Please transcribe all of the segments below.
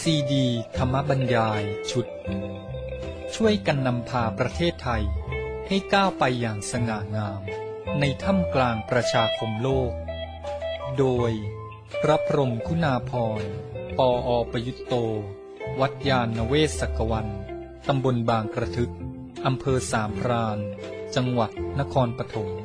ซีดีธรรมบรรยายชุดช่วยกันนำพาประเทศไทยให้ก้าวไปอย่างสง่างามในท่ามกลางประชาคมโลกโดยพระพรหมคุณาภรณ์ ปอ.ประยุตโต วัดยานเวศกวันตำบลบางกระทึกอำเภอสามพรานจังหวัดนครปฐม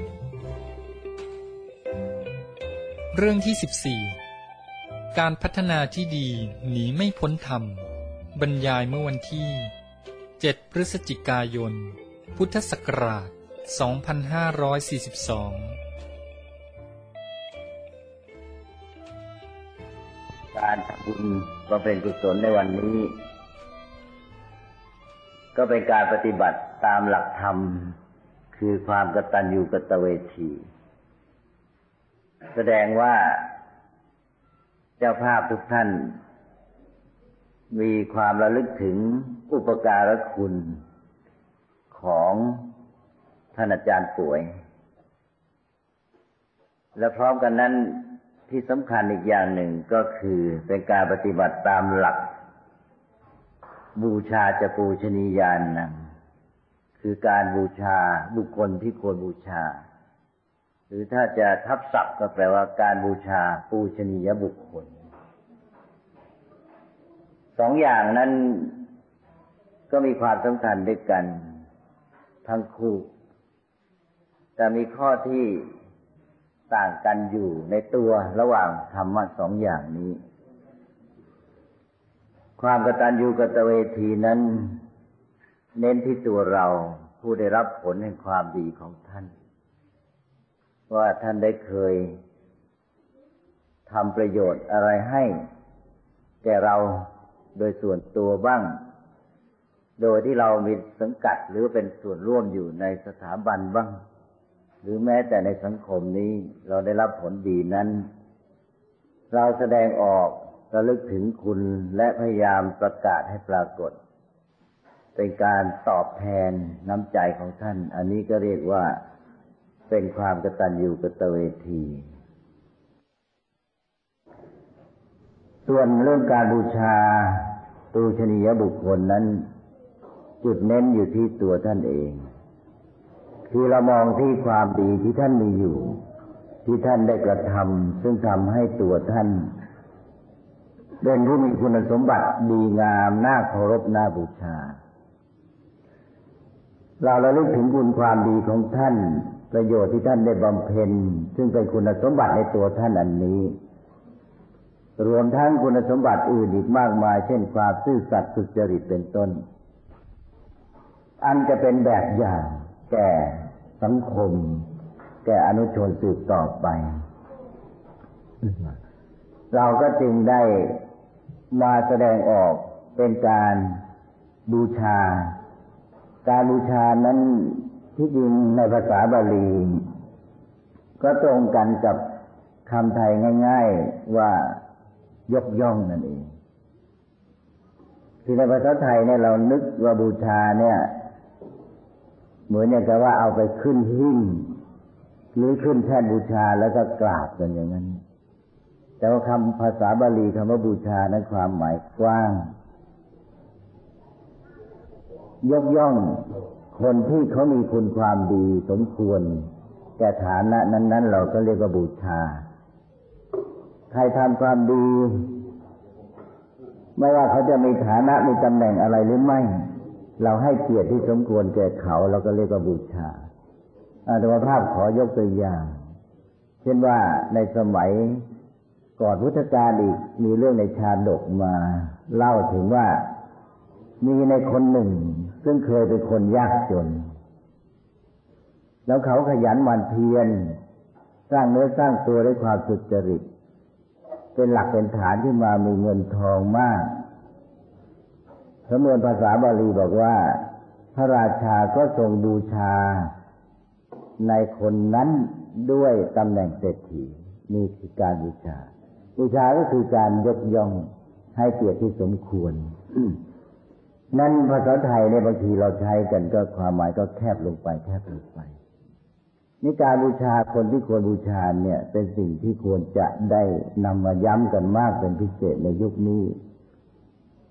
เรื่องที่14การพัฒนาที่ดีหนีไม่พ้นธรรมบรรยายเมื่อวันที่7พฤศจิกายนพุทธศักราช2542 การทำบุญบำเพ็ญกุศลในวันนี้ก็เป็นการปฏิบัติตามหลักธรรมคือความกตัญญูกตเวทีแสดงว่าเจ้าภาพทุกท่านมีความระลึกถึงอุปการะคุณของท่านอาจารย์ป่วยและพร้อมกันนั้นที่สำคัญอีกอย่างหนึ่งก็คือเป็นการปฏิบัติตามหลักบูชาจะปูชนียานังคือการบูชาบุคคลที่ควรบูชาหรือถ้าจะทับศัพท์ก็แปลว่าการบูชาปูชนียบุคคลสองอย่างนั้นก็มีความสำคัญด้วยกันทั้งคู่แต่มีข้อที่ต่างกันอยู่ในตัวระหว่างธรรมะสองอย่างนี้ความกตัญญูกตเวทีนั้นเน้นที่ตัวเราผู้ได้รับผลแห่งความดีของท่านว่าท่านได้เคยทำประโยชน์อะไรให้แก่เราโดยส่วนตัวบ้างโดยที่เรามีสังกัดหรือเป็นส่วนร่วมอยู่ในสถาบันบ้างหรือแม้แต่ในสังคมนี้เราได้รับผลดีนั้นเราแสดงออกระลึกถึงคุณและพยายามประกาศให้ปรากฏเป็นการตอบแทนน้ำใจของท่านอันนี้ก็เรียกว่าเป็นความกตัญญูกตเวทีส่วนเรื่องการบูชาปูชนียบุคคลนั้นจุดเน้นอยู่ที่ตัวท่านเองคือเรามองที่ความดีที่ท่านมีอยู่ที่ท่านได้กระทำซึ่งทำให้ตัวท่านเป็นผู้มีคุณสมบัติดีงามน่าเคารพน่าบูชาเราระลึกถึงคุณความดีของท่านประโยชน์ที่ท่านได้บำเพ็ญซึ่งเป็นคุณสมบัติในตัวท่านอันนี้รวมทั้งคุณสมบัติอื่นอีกมากมายเช่นความซื่อสัตย์สุจริตเป็นต้นอันจะเป็นแบบอย่างแก่สังคมแก่อนุชนสืบต่อไปเราก็จึงได้มาแสดงออกเป็นการบูชาการบูชานั้นที่จริงในภาษาบาลีก็ตรงกันกับคำไทยง่ายๆว่ายกย่องนั่นเองที่ในภาษาไทยเนี่ยเรานึกว่าบูชาเนี่ยเหมือนอย่างกับว่าเอาไปขึ้นหิ้งหรือขึ้นแท่นบูชาแล้วก็กราบกันอย่างนั้นแต่ว่าคำภาษาบาลีคำว่าบูชานั้นความหมายกว้างยกย่องคนที่เขามีคุณความดีสมควรแก่ฐานะนั้นๆเราก็เรียกว่าบูชาใครทำความดีไม่ว่าเขาจะมีฐานะมีตำแหน่งอะไรหรือไม่เราให้เกียรติที่สมควรแก่เขาเราก็เรียกว่าบูชาอาตมาภาพขอยกตัวอย่างเช่นว่าในสมัยก่อนพุทธกาลอีกมีเรื่องในชาดกมาเล่าถึงว่ามีในคนหนึ่งซึ่งเคยเป็นคนยากจนแล้วเขาขยันหมั่นเพียรสร้างเนื้อสร้างตัวด้วยความสุจริตเป็นหลักเป็นฐานที่มามีเงินทองมากสำนวนภาษาบาลีบอกว่าพระราชาก็ทรงบูชาในคนนั้นด้วยตำแหน่งเศรษฐีนี่คือการบูชาบูชาก็คือการยกย่องให้เกียรติที่สมควรนั้นภาษาไทยในบางทีเราใช้กันก็ความหมายก็แคบลงไปนี่การบูชาคนที่ควรบูชาเนี่ยเป็นสิ่งที่ควรจะได้นำมาย้ำกันมากเป็นพิเศษในยุคนี้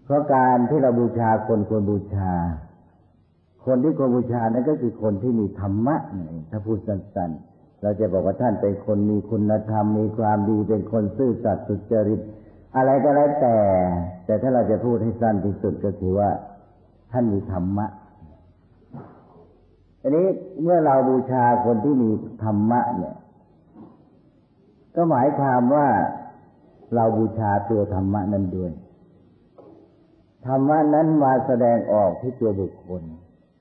เพราะการที่เราบูชาคนควรบูชาคนที่ควรบูชานั้นก็คือคนที่มีธรรมะถ้าพูดสั้นๆเราจะบอกว่าท่านเป็นคนมีคุณธรรมมีความดีเป็นคนซื่อสัตย์สุจริตอะไรก็แล้วแต่ถ้าเราจะพูดให้สั้นที่สุดก็คือว่าท่านมีธรรมะอันนี้เมื่อเราบูชาคนที่มีธรรมะเนี่ยก็หมายความว่าเราบูชาตัวธรรมะนั้นด้วยธรรมะนั้นมาแสดงออกที่ตัวบุคคล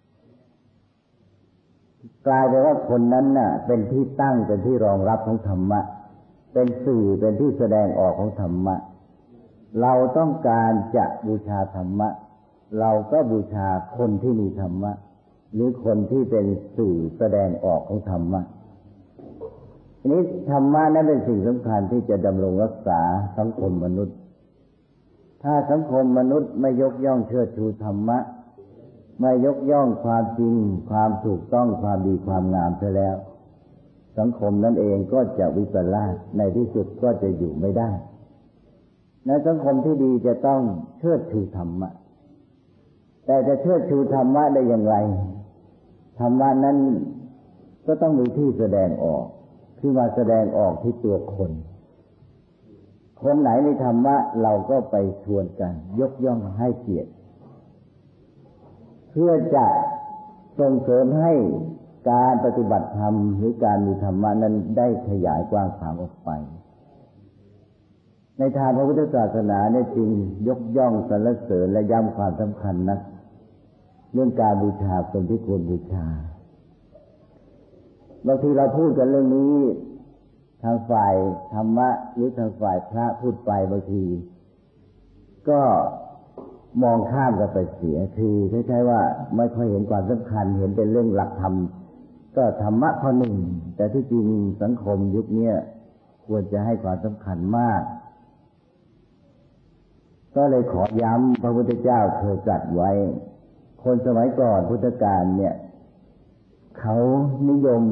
กลายเป็นว่าคนนั้นน่ะเป็นที่ตั้งเป็นที่รองรับของธรรมะเป็นสื่อเป็นที่แสดงออกของธรรมะเราต้องการจะบูชาธรรมะเราก็บูชาคนที่มีธรรมะหรือคนที่เป็นสื่อแสดงออกของธรรมะทีนี้ธรรมะนั้นเป็นสิ่งสำคัญที่จะดำรงรักษาสังคมมนุษย์ถ้าสังคมมนุษย์ไม่ยกย่องเชิดชูธรรมะไม่ยกย่องความจริงความถูกต้องความดีความงามเสียแล้วสังคมนั้นเองก็จะวิปลาสในที่สุดก็จะอยู่ไม่ได้ในสังคมที่ดีจะต้องเชิดชูธรรมะแต่จะเชิดชูธรรมะได้อย่างไรธรรมะนั้นก็ต้องมีที่แสดงออกคือมาแสดงออกที่ตัวคนไหนมีธรรมะเราก็ไปชวนกันยกย่องให้เกียรติเพื่อจะส่งเสริมให้การปฏิบัติธรรมหรือการมีธรรมะนั้นได้ขยายกว้างขวางออกไปในทางพระพุทธศาสนาเนี่ยจึงยกย่องสรรเสริญและย้ำความสำคัญนักเรื่องการบูชาคนที่ควรบูชาบางทีเราพูดกันเรื่องนี้ทางฝ่ายธรรมะหรือทางฝ่ายพระพูดไปบางทีก็มองข้ามกันไปเสียคือคล้ายๆว่าไม่ค่อยเห็นความสำคัญเห็นเป็นเรื่องหลักธรรมก็ธรรมะข้อหนึ่งแต่ที่จริงสังคมยุคนี้ควรจะให้ความสำคัญมากก็เลยขอย้ำพระพุทธเจ้าเคยตรัสไว้คนสมัยก่อนพุทธกาลเนี่ยเขานิยม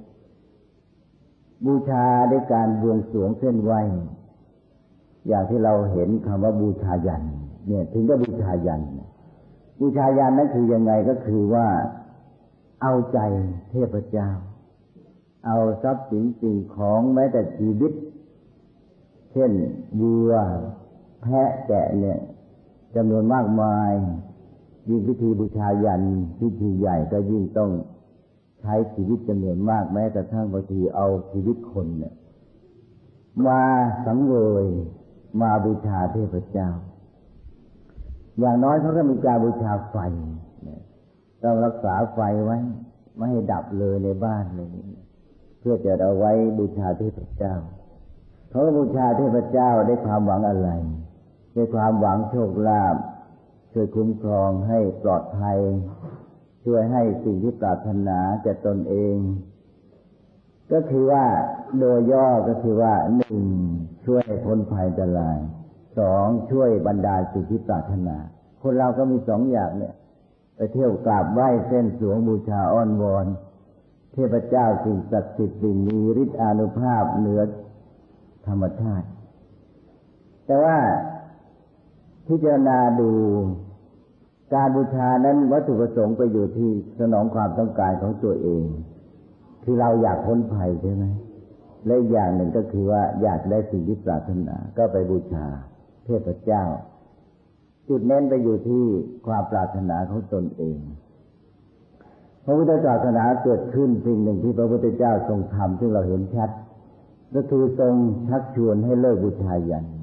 บูชาด้วยการบวงสรวงเส้นไหว้อย่างที่เราเห็นคำว่าบูชายัญเนี่ยถึงก็บูชายัญบูชายัญนั่นคือยังไงก็คือว่าเอาใจเทพเจ้าเอาทรัพย์สินสิ่งของแม้แต่ชีวิตเช่นวัวแพะแกะเนี่ยจำนวนมากมายยิ่งพิธีบูชายัญพิธีใหญ่ก็ยิ่งต้องใช้ชีวิตจำนวนมากแม้แต่ทั้งบางทีเอาชีวิตคนเนี่ยมาสังเวยมาบูชาเทพเจ้าอย่างน้อยเขาก็มีการบูชาไฟต้องรักษาไฟไว้ไม่ให้ดับเลยในบ้านเลยเพื่อจะเอาไว้บูชาเทพเจ้าเขาบูชาเทพเจ้าได้ความหวังอะไรได้ความหวังโชคลาภช่วยคุ้มครองให้ปลอดภัยช่วยให้สิ่งที่ปรารถนาแก่ตนเองก็คือว่าโดยย่อก็คือว่าหนึ่งช่วยพ้นภัยอันตรายสองช่วยบรรดาสิ่งที่ปรารถนาคนเราก็มีสองอย่างเนี่ยไปเที่ยวกราบไหว้เส้นสวงบูชาอ้อนวอนเทพเจ้าสิ่งศักดิ์สิทธิ์สิ่งมีฤทธิ์อานุภาพเหนือธรรมชาติแต่ว่าพิจารณาดูการบูชานั้นวัตถุประสงค์ไปอยู่ที่สนองความต้องการของตัวเองคือเราอยากพ้นภัยใช่ไหมและอีกอย่างหนึ่งก็คือว่าอยากได้สิ่งที่ปรารถนาก็ไปบูชาเทพเจ้าจุดเน้นไปอยู่ที่ความปรารถนาของตนเองพระพุทธศาสนาเกิดขึ้นสิ่งหนึ่งที่พระพุทธเจ้าทรงทำซึ่งเราเห็นชัดก็คือทรงชักชวนให้เลิกบูชายัญ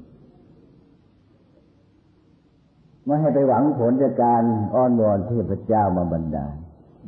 ไม่ให้ไปหวังผลจากการอ้อนวอนเทพเจ้ามาบันดาล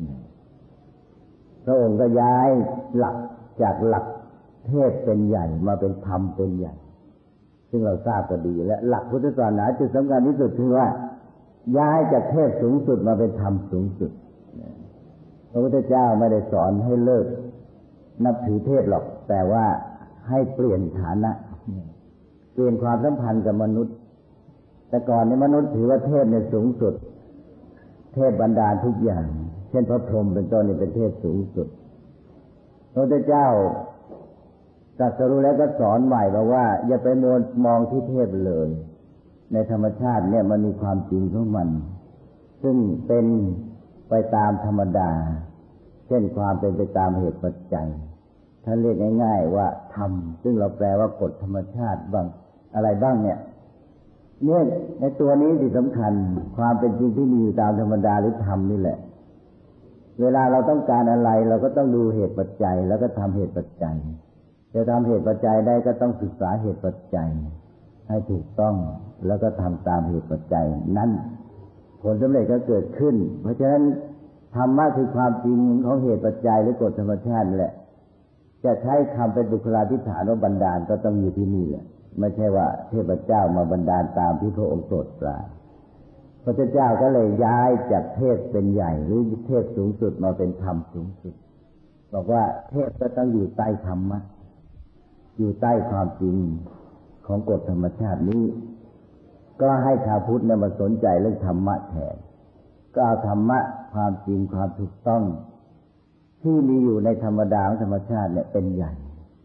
พระองค์ก็ย้ายหลักจากหลักเทพเป็นใหญ่มาเป็นธรรมเป็นใหญ่ซึ่งเราทราบก็ดีและหลักพุทธศาสนาจุดสำคัญที่สุดคือว่าย้ายจากเทพสูงสุดมาเป็นธรรมสูงสุดพระพุทธเจ้าไม่ได้สอนให้เลิกนับถือเทพหรอกแต่ว่าให้เปลี่ยนฐานะเปลี่ยนความสัมพันธ์กับมนุษย์แต่ก่อนนี้มนุษย์ถือว่าเทพเนี่ยสูงสุดเทพบรรดาลทุกอย่างเช่นพระพรหมเป็นต้นนี่เป็นเทพสูงสุดพระพุทธเจ้าตรัสรู้แล้วก็สอนใหม่บอกว่าอย่าไปมองที่เทพเลยในธรรมชาติเนี่ยมันมีความจริงของมันซึ่งเป็นไปตามธรรมดาเช่นความเป็นไปตามเหตุปัจจัยถ้าเรียกง่ายๆว่าธรรมซึ่งเราแปลว่ากฎธรรมชาติบ้างอะไรบ้างเนี่ยในตัวนี้ที่สำคัญความเป็นจริงที่มีอยู่ตามธรรมดาหรือธรรมนี่แหละเวลาเราต้องการอะไรเราก็ต้องดูเหตุปัจจัยแล้วก็ทำเหตุปัจจัยจะทำเหตุปัจจัยได้ก็ต้องศึกษาเหตุปัจจัยให้ถูกต้องแล้วก็ทำตามเหตุปัจจัยนั้นผลสำเร็จก็เกิดขึ้นเพราะฉะนั้นธรรมะคือความจริงของเหตุปัจจัยหรือกฎธรรมชาตินี่แหละจะใช้คำเป็นบุคลาธิฐานว่าบันดาลก็ต้องอยู่ที่นี่แหละไม่ใช่ว่าเทพเจ้ามาบันดาลตามที่พระองค์โปรดปรานพระเจ้าก็เลยย้ายจากเทพเป็นใหญ่หรือเทพสูงสุดมาเป็นธรรมสูงสุดบอกว่าเทพก็ต้องอยู่ใต้ธรรมะอยู่ใต้ความจริงของกฎธรรมชาตินี้ก็ให้ชาวพุทธมาสนใจเรื่องธรรมะแทนก็เอาธรรมะความจริงความถูกต้องที่มีอยู่ในธรรมดาของธรรมชาติเนี่ยเป็นใหญ่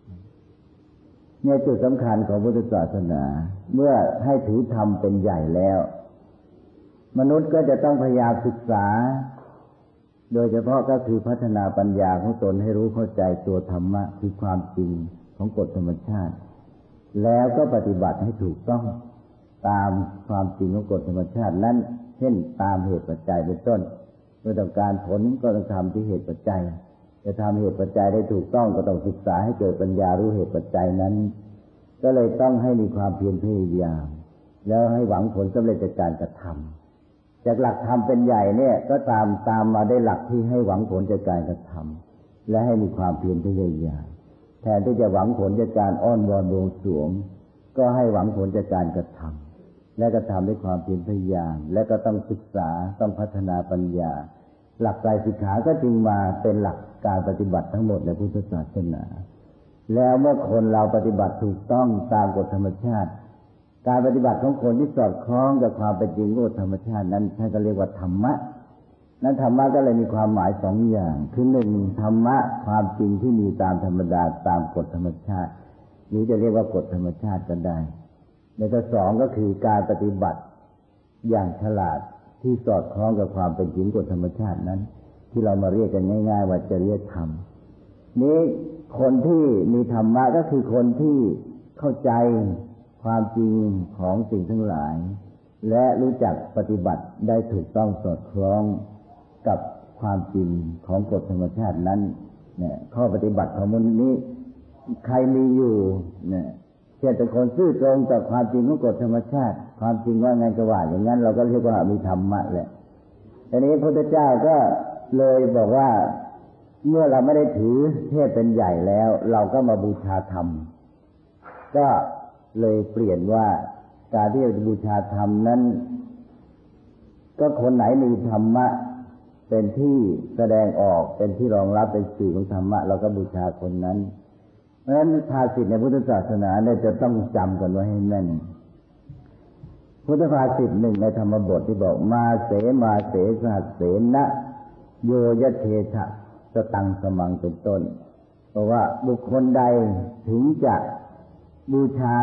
เนี่ยจุดสำคัญของพุทธศาสนาเมื่อให้ถือธรรมเป็นใหญ่แล้วมนุษย์ก็จะต้องพยายามศึกษาโดยเฉพาะก็คือพัฒนาปัญญาของตนให้รู้เข้าใจตัวธรรมะคือความจริงของกฎธรรมชาติแล้วก็ปฏิบัติให้ถูกต้องตามความจริงของกฎธรรมชาตินั้นเช่นตามเหตุปัจจัยเป็นต้นเมื่อต้องการผลก็ต้องทำที่เหตุปัจจัยจะทำเหตุปัจจัยได้ถูกต้องก็ต้องศึกษาให้เกิดปัญญารู้เหตุปัจจัยนั้นก็เลยต้องให้มีความเพียรพยายามแล้วให้หวังผลสำเร็จจากการกระทำจากหลักธรรมเป็นใหญ่เนี่ยก็ตามมาได้หลักที่ให้หวังผลจากการกระทำและให้มีความเพียรพยายามแทนที่จะหวังผลจากการอ้อนวอนบวงสรวงก็ให้หวังผลจากการกระทำและกระทำด้วยความเพียรพยายามและก็ต้องศึกษาต้องพัฒนาปัญญาหลักไตรสิกขาก็จึงมาเป็นหลักการปฏิบัติทั้งหมดในพุทธศาสนาแล้วเมื่อคนเราปฏิบัติถูกต้องตามกฎธรรมชาติการปฏิบัติของคนที่สอดคล้องกับความเป็นจริงของกฎธรรมชาตินั้นท่านก็เรียกว่าธรรมะนั้นธรรมะก็เลยมีความหมายสองอย่างคือหนึ่งธรรมะความจริงที่มีตามธรรมดาตามกฎธรรมชาติหรือจะเรียกว่ากฎธรรมชาติก็ได้ในข้อสองก็คือการปฏิบัติอย่างฉลาดที่สอดคล้องกับความเป็นจริงกฎธรรมชาตินั้นที่เรามาเรียกกันง่ายๆว่าจริยธรรมนี้คนที่มีธรรมะก็คือคนที่เข้าใจความจริงของสิ่งทั้งหลายและรู้จักปฏิบัติได้ถูกต้องสอดคล้องกับความจริงของกฎธรรมชาตินั้นเนี่ยข้อปฏิบัติของมนุษย์นี้ใครมีอยู่เนี่ยเช่นเป็นคนซื่อตรงต่อความจริงของกฎธรรมชาติความจริงว่าไงก็ว่าอย่างนั้นเราก็เรียกว่ามีธรรมะแหละทีนี้พระพุทธเจ้าก็เลยบอกว่าเมื่อเราไม่ได้ถือเทพเป็นใหญ่แล้วเราก็มาบูชาธรรมก็เลยเปลี่ยนว่าการที่จะบูชาธรรมนั้นก็คนไหนมีธรรมะเป็นที่แสดงออกเป็นที่รองรับเป็นสื่อของธรรมะเราก็บูชาคนนั้นเพราะฉะนั้นภาษิตในพุทธศาสนาเนี่ยจะต้องจำกันไว้ให้แน่นพุทธภาษิตหนึ่งในธรรมบทที่บอกมาเสสหัสเสนะโยยะเทถะสตังสมังเป็นต้นเพราะว่าบุคคลใดถึงจะบูชา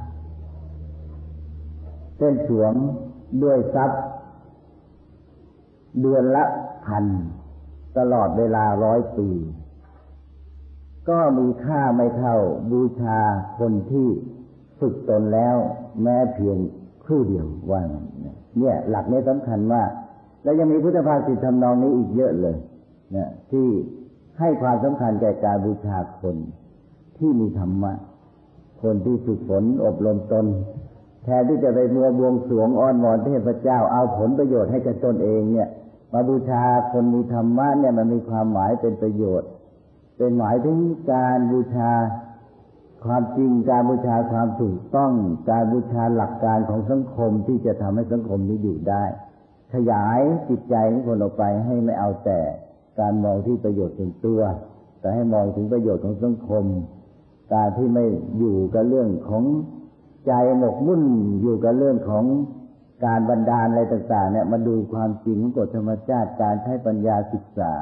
เส้นสวงด้วยทรัพย์เดือนละ1,000ตลอดเวลา100 ปีก็มีค่าไม่เท่าบูชาคนที่ฝึกตนแล้วแม้เพียงครู่เดียวว่าเนี่ยหลักนี้สำคัญมากแล้วยังมีพุทธภาษิตทำนองนี้อีกเยอะเลยเนี่ยที่ให้ความสำคัญแก่การบูชาคนที่มีธรรมะคนที่ฝึกฝนอบรมตนแทนที่จะไปมัวบวงสรวงอ้อนวอนเทพเจ้าเอาผลประโยชน์ให้กับตนเองเนี่ยมาบูชาคนมีธรรมะเนี่ยมันมีความหมายเป็นประโยชน์เป็นหมายถึงการบูชาความจริงการบูชาความถูกต้องการบูชาหลักการของสังคมที่จะทำให้สังคมนี้อยู่ได้ขยายจิตใจของคนออกไปให้ไม่เอาแต่การมองที่ประโยชน์ส่วนตัวแต่ให้มองถึงประโยชน์ของสังคมการที่ไม่อยู่กับเรื่องของใจหมกมุ่นอยู่กับเรื่องของการบันดาลอะไรต่างๆเนี่ยมาดูความจริงของกฎธรรมชาติการใช้ปัญญาศึกษา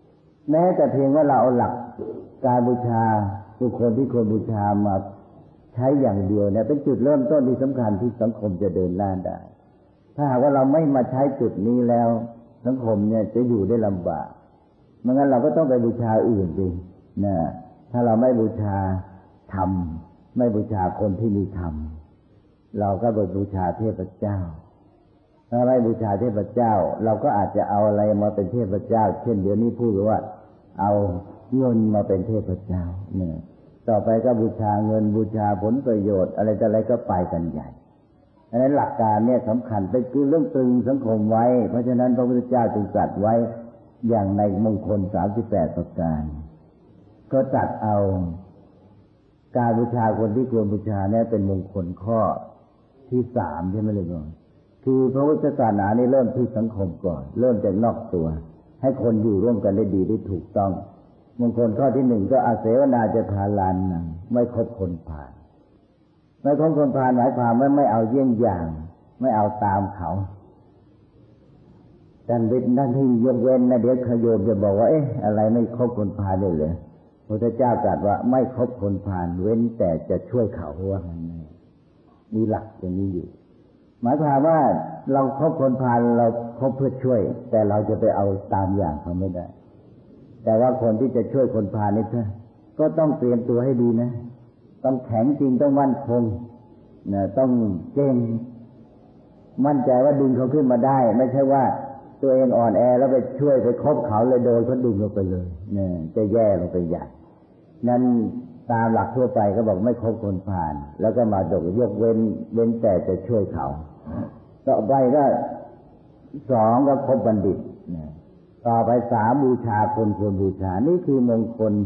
แม้แต่เพียงว่าเราเอาหลักการบูชาบุคคลที่ควรบูชามาใช้อย่างเดียวเนี่ยเป็นจุดเริ่มต้นที่สำคัญที่สังคมจะเดินหน้าได้ถ้าหากว่าเราไม่มาใช้จุดนี้แล้วสังคมเนี่ยจะอยู่ได้ลำบากไม่งั้นเราก็ต้องไปบูชาอื่นสินะถ้าเราไม่บูชาธรรมไม่บูชาคนที่มีธรรมเราก็ไปบูชาเทพเจ้าถ้าไม่บูชาเทพเจ้าเราก็อาจจะเอาอะไรมาเป็นเทพเจ้าเช่นเดี๋ยวนี้พูดว่าเอาเงินมาเป็นเทพเจ้าเนี่ยต่อไปก็บูชาเงินบูชาผลประโยชน์อะไรต่ออะไรก็ไปกันใหญ่ดังนั้นหลักการเนี่ยสำคัญเป็นคือเรื่องตรึงสังคมไว้เพราะฉะนั้นพระพุทธเจ้าจึงตรัสไว้อย่างในมงคล38ประการก็ตรัสเอาการบูชาคนที่ควรบูชาเนี่ยเป็นมงคลข้อที่3ใช่ไหมเลยก่อนคือพระพุทธศาสนานี่เริ่มที่สังคมก่อนเริ่มจากนอกตัวให้คนอยู่ร่วมกันได้ดีได้ถูกต้องมงคลข้อที่1ก็อาเสวนาจะทาลานนังไม่คบคนพาลไม่คบคนพาลหมายความว่าไม่เอาเยี่ยงอย่างไม่เอาตามเขาดังนั้นที่ยกเว้นนะเดี๋ยวขโยมจะบอกว่าอะไรไม่คบคนพาลได้เลยพระพุทธเจ้าตรัสว่าไม่คบคนพาลเว้นแต่จะช่วยเขาว่างั้นมีหลักอย่างนี้อยู่หมายความว่าเราคบคนพาลเราคบเพื่อช่วยแต่เราจะไปเอาตามอย่างเขาไม่ได้แต่ว่าคนที่จะช่วยคนพาลนี่ก็ต้องเตรียมตัวให้ดีนะต้องแข็งจริงต้องมั่นคงนะต้องเก่งมั่นใจว่าดึงเขาขึ้นมาได้ไม่ใช่ว่าตัวเองอ่อนแอแล้วไปช่วยไปคบเขาเลยโดนเขาดึงลงไปเลยเนี่ยจะแย่ลงไปใหญ่นั้นตามหลักทั่วไปก็บอกไม่คบคนพาลแล้วก็มายกเว้นแต่จะช่วยเขาต่อไปก็2ก็คบบัณฑิตต่อไป3บูชาคนควรบูชานี่คือมงคล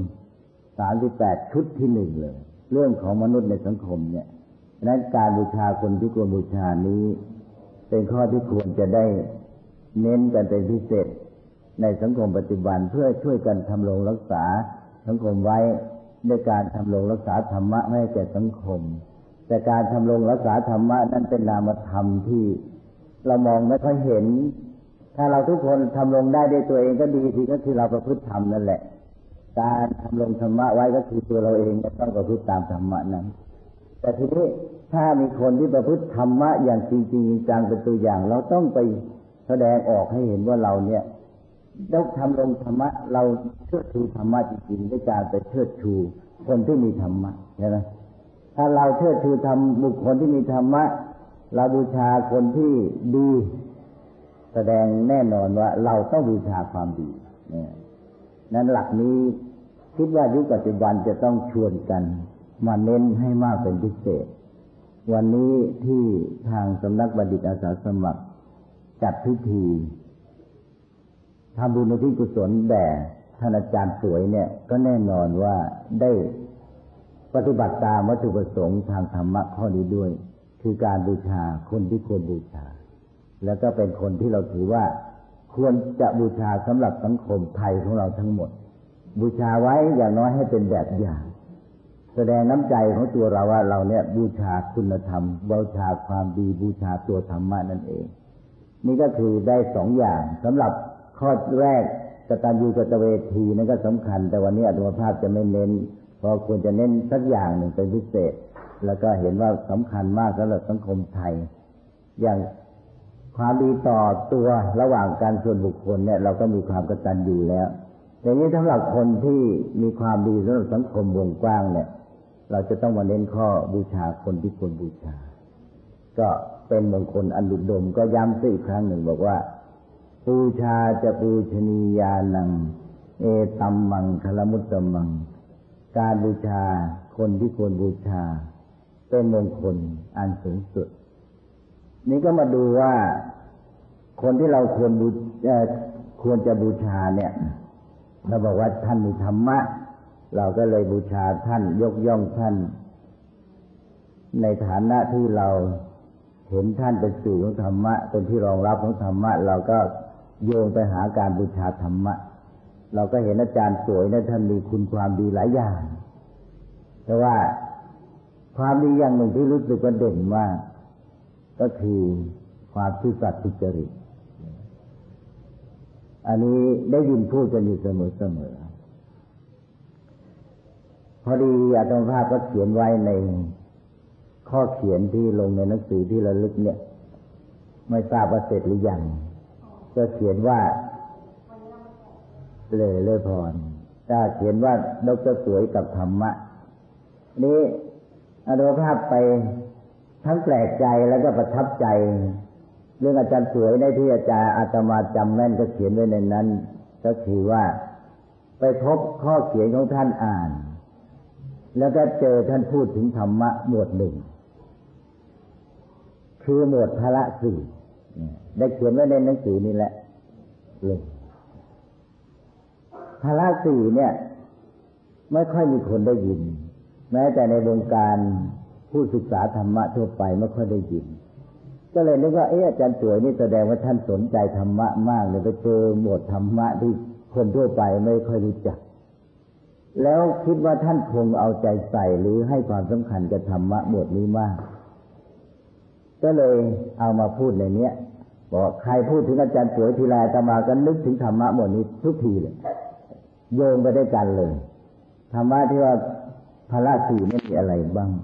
38ชุดที่1เลยเรื่องของมนุษย์ในสังคมเนี่ยนั้นการบูชาคนที่ควรบูชานี้เป็นข้อที่ควรจะได้เน้นกันเป็นพิเศษในสังคมปัจจุบันเพื่อช่วยกันทำรงรักษาสังคมไว้ด้วยการทำรงรักษาธรรมะให้แก่สังคมแต่การทำรงรักษาธรรมะนั้นเป็นนามธรรมที่เรามองไม่ค่อยเห็นถ้าเราทุกคนทำรงได้ด้วยตัวเองก็ดีทีก็คือเราประพฤติธรรมนั่นแหละการทำรงธรรมะไว้ก็คือตัวเราเองจะต้องประพฤติตามธรรมะนั้นแต่ทีนี้ถ้ามีคนที่ประพฤติธรรมะอย่างจริงๆจังเป็นตัวอย่างเราต้องไปแสดงออกให้เห็นว่าเราเนี่ยต้องทำรงธรรมะเราเชิดชูธรรมะจริงๆด้วยการไปเชิดชูคนที่มีธรรมะใช่ไหมถ้าเราเชิดชูธรรมบุคคลที่มีธรรมะเราบูชาคนที่ดีแสดงแน่นอนว่าเราต้องบูชาความดีเนี่ยนั้นหลักนี้คิดว่ายุคปัจจุบันจะต้องชวนกันมาเน้นให้มากเป็นพิเศษวันนี้ที่ทางสำนักบัณฑิตอาสาสมัครจัดพิธีทำบุญอุทิศกุศลแด่ท่านอาจารย์สวยเนี่ยก็แน่นอนว่าได้ปฏิบัติตามวัตถุประสงค์ทางธรรมะข้อนี้ด้วยคือการบูชาคนที่ควรบูชาแล้วก็เป็นคนที่เราถือว่าควรจะบูชาสำหรับสังคมไทยของเราทั้งหมดบูชาไว้อย่างน้อยให้เป็นแบบอย่างแสดงน้ำใจของตัวเราว่าเราเนี่ยบูชาคุณธรรมบูชาความดีบูชาตัวธรรมะนั่นเองนี่ก็คือได้2อย่างสำหรับข้อแรกกตัญญูกตเวทีนั่นก็สำคัญแต่วันนี้อาตมาภาพจะไม่เน้นเพราะควรจะเน้นสักอย่างหนึ่งเป็นพิเศษแล้วก็เห็นว่าสำคัญมากสำหรับสังคมไทยอย่างความดีต่อตัวระหว่างการส่วนบุคคลเนี่ยเราก็มีความกตัญญูแล้วอย่างนี้สำหรับคนที่มีความดีสำหรับสังคมวงกว้างเนี่ยเราจะต้องมาเน้นข้อบูชาคนที่ควรบูชาก็เป็นมงคลอันดุจดมก็ย้ำอีกครั้งหนึ่งบอกว่าบูชาจะปูชนียานังเอตัมมังคลมุตตมังการบูชาคนที่ควรบูชาเป็นมงคลอันสูงสุดนี่ก็มาดูว่าคนที่เราควรจะบูชาเนี่ยเราบอกว่าท่านมีธรรมะเราก็เลยบูชาท่านยกย่องท่านในฐานะที่เราเห็นท่านเป็นสื่อของธรรมะเป็นที่รองรับของธรรมะเราก็โยงไปหาการบูชาธรรมะเราก็เห็นอาจารย์สวยนะท่านมีคุณความดีหลายอย่างแต่ว่าความดีอย่างหนึ่งที่รู้สึกว่าเด่นมากก็คือความซื่อสัตย์สุจริตอันนี้ได้ยินพูดกันอยู่เสมอพอดีอาตมาภาพก็เขียนไว้ในข้อเขียนที่ลงในหนังสือที่ระลึกเนี่ยไม่ทราบว่าเสร็จหรือยังก็เขียนว่าเลยพรถ้าเขียนว่าดร.สวยกับธรรมะนี้อนุภาพไปทั้งแปลกใจแล้วก็ประทับใจเรื่องอาจารย์สวยในที่อาตมาจำแม่นก็เขียนไว้ในนั้นก็คือว่าไปพบข้อเขียนของท่านอ่านแล้วก็เจอท่านพูดถึงธรรมะหมวดหนึ่งคือหมวดพละสี่ได้เขียนไว้ในหนังสือนี่แหละเลยพละสี่เนี่ยไม่ค่อยมีคนได้ยินแม้แต่ในวงการผู้ศึกษาธรรมะทั่วไปไม่ค่อยได้ยินก็เลยนึกว่าอาจารย์สวยนี่แสดงว่าท่านสนใจธรรมะมากเลยไปเจอหมวดธรรมะที่คนทั่วไปไม่ค่อยรู้จักแล้วคิดว่าท่านคงเอาใจใส่หรือให้ความสำคัญกับธรรมะหมวดนี้มากก็เลยเอามาพูดในเนี้ยบอกใครพูดถึงอาจารย์สวยทีไรอาตมาก็นึกถึงธรรมะหมวดนี้ทุกทีเลยโยงไปด้วยกันเลยธรรมะที่ว่าพละสี่นี่มีอะไรบ้าง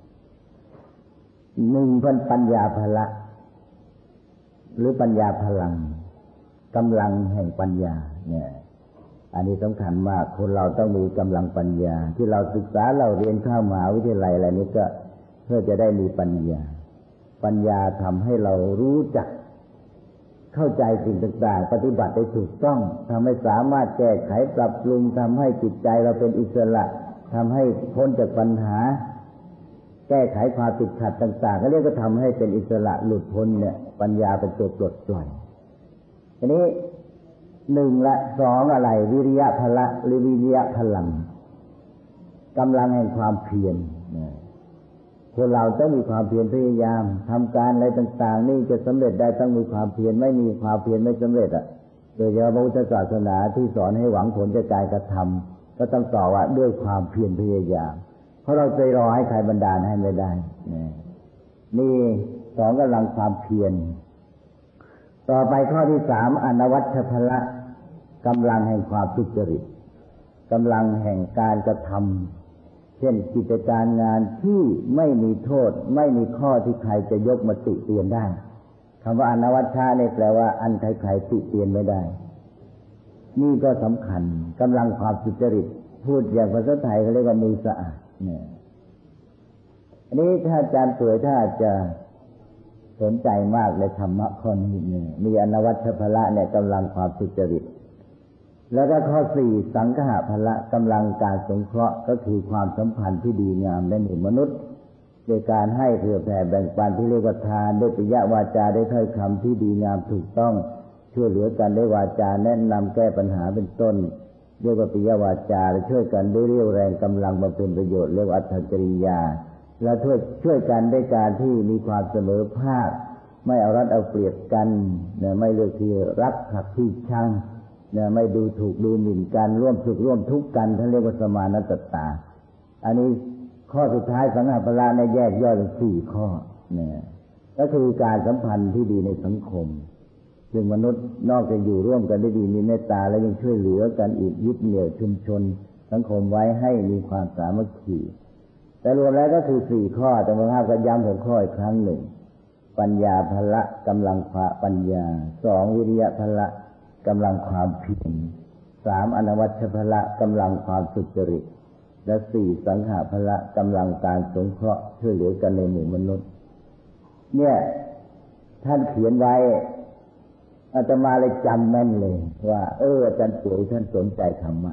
หนึ่งปัญญาพละหรือปัญญาพลังกำลังแห่งปัญญาเนี่ยอันนี้สำคัญมากคนเราต้องมีกำลังปัญญาที่เราศึกษาเราเรียนเข้ามหาวิทยาลัยอะไรนี้ก็เพื่อจะได้มีปัญญาทำให้เรารู้จักเข้าใจสิ่งต่างๆปฏิบัติได้ถูกต้องทำให้สามารถแก้ไขปรับปรุงทำให้จิตใจเราเป็นอิสระทำให้พ้นจากปัญหาแก้ไขความติดขัดต่างๆก็เรียกว่าทำให้เป็นอิสระหลุดพ้นเนี่ยปัญญาเป็นตัวปลดปล่อยทีนี้หนึ่งละสองอะไรวิริยะพละหรือวิริยะพลังกำลังแห่งความเพียรคนเราต้องมีความเพียรพยายามทำการอะไรต่างๆนี่จะสำเร็จได้ต้องมีความเพียรไม่มีความเพียรไม่สำเร็จโดยเฉพาะพระพุทธศาสนาที่สอนให้หวังผลจากการกระทำก็ต้องต่อว่าด้วยความเพียรพยายามเพราะเราใจรอให้ใครบันดาลให้ไม่ได้นี่สองกำลังความเพียรต่อไปข้อที่สามอนวัชพละกำลังแห่งความสุจริตกำลังแห่งการกระทำเช่นกิจการงานที่ไม่มีโทษไม่มีข้อที่ใครจะยกมาติเตียนได้คำว่าอนวัชชะนี่แปลว่าอันใครๆติเตียนไม่ได้นี่ก็สำคัญกำลังความสุจริตพูดอย่างภาษาไทยเขาเรียกว่ามือสะอาดเนี่ยอันนี้ถ้าอาจารย์สวยถ้าจะสนใจมากในธรรมะข้อนี้มีอนวัชพละเนี่ยกำลังความสุจริตแล้วก็ข้อสี่สังฆะพละกำลังการสงเคราะห์ก็คือความสัมพันธ์ที่ดีงามในหมู่มนุษย์โดยการให้เผื่อแผ่แบ่งปันที่เรียกว่าทานด้วยปิยวาจาได้ถ้อยคำที่ดีงามถูกต้องช่วยเหลือกันด้วยวาจาแนะนำแก้ปัญหาเป็นต้นเรียกว่าปิยวาจาและช่วยกันด้วยเรี่ยวแรงกำลังมาเป็นประโยชน์เรียกว่าอัตถจริยาและช่วยกันด้วยการที่มีความเสมอภาคไม่เอารัดเอาเปรียบกันไม่เลือกที่รักหักที่ชังไม่ดูถูกดูหมิ่นกันร่วมสุขร่วมทุกข์กันท่านเรียกว่าสมานัตตาอันนี้ข้อสุดท้ายสังฆพละแยกย่อยเป็นสี่ข้อก็คือการสัมพันธ์ที่ดีในสังคมซึ่งมนุษย์นอกจากอยู่ร่วมกันได้ดีมีเมตตาแล้วยังช่วยเหลือกันอีกยึดเหนี่ยวชุมชนสังคมไว้ให้มีความสามัคคีแต่รวมแล้วก็คือสี่ข้อแต่พระภาพก็ย้ำหัวข้ออีกครั้งหนึ่งปัญญาพละกำลังปัญญาสองวิริยะพละกำลังความเพียรสามอนวัชพละกำลังความสุจริตและสี่สังฆะพละกำลังการสงเคราะห์ช่วยเหลือกันในหมู่มนุษย์เนี่ยท่านเขียนไว้อาตมาเลยจำแม่นเลยว่าอาจารย์สวยท่านสนใจธรรมะ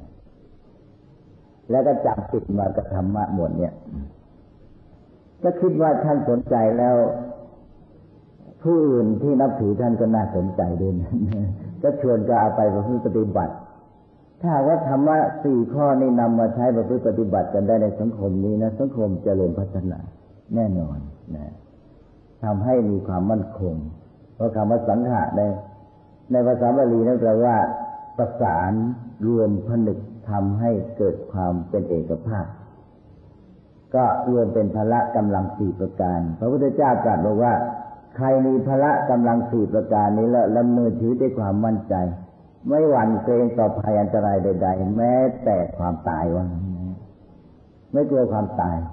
แล้วก็จับติดมากับธรรมะหมดเนี่ยก็คิดว่าท่านสนใจแล้วผู้อื่นที่นับถือท่านก็น่าสนใจด้วยนะก็ชวนก็เอาไปประพฤติปฏิบัติถ้าว่าธรรมะสี่ข้อนี้นำมาใช้ประพฤติปฏิบัติกันได้ในสังคมนี้นะสังคมเจริญพัฒนาแน่นอนนะทำให้มีความมั่นคงเพราะคำว่าสังฆะในภาษาบาลีนั้นแปลว่าประสานรวมผนึกทำให้เกิดความเป็นเอกภาพก็รวมเป็นพละกำลังสี่ประการพระพุทธเจ้าตรัสบอกว่าใครมีพละกำลังสี่ประการนี้แล้วดำเนินชีวิตด้วยความมั่นใจไม่หวั่นเกรงต่อภัยอันตรายใดๆแม้แต่ความตายว่าไม่กลัวความตาย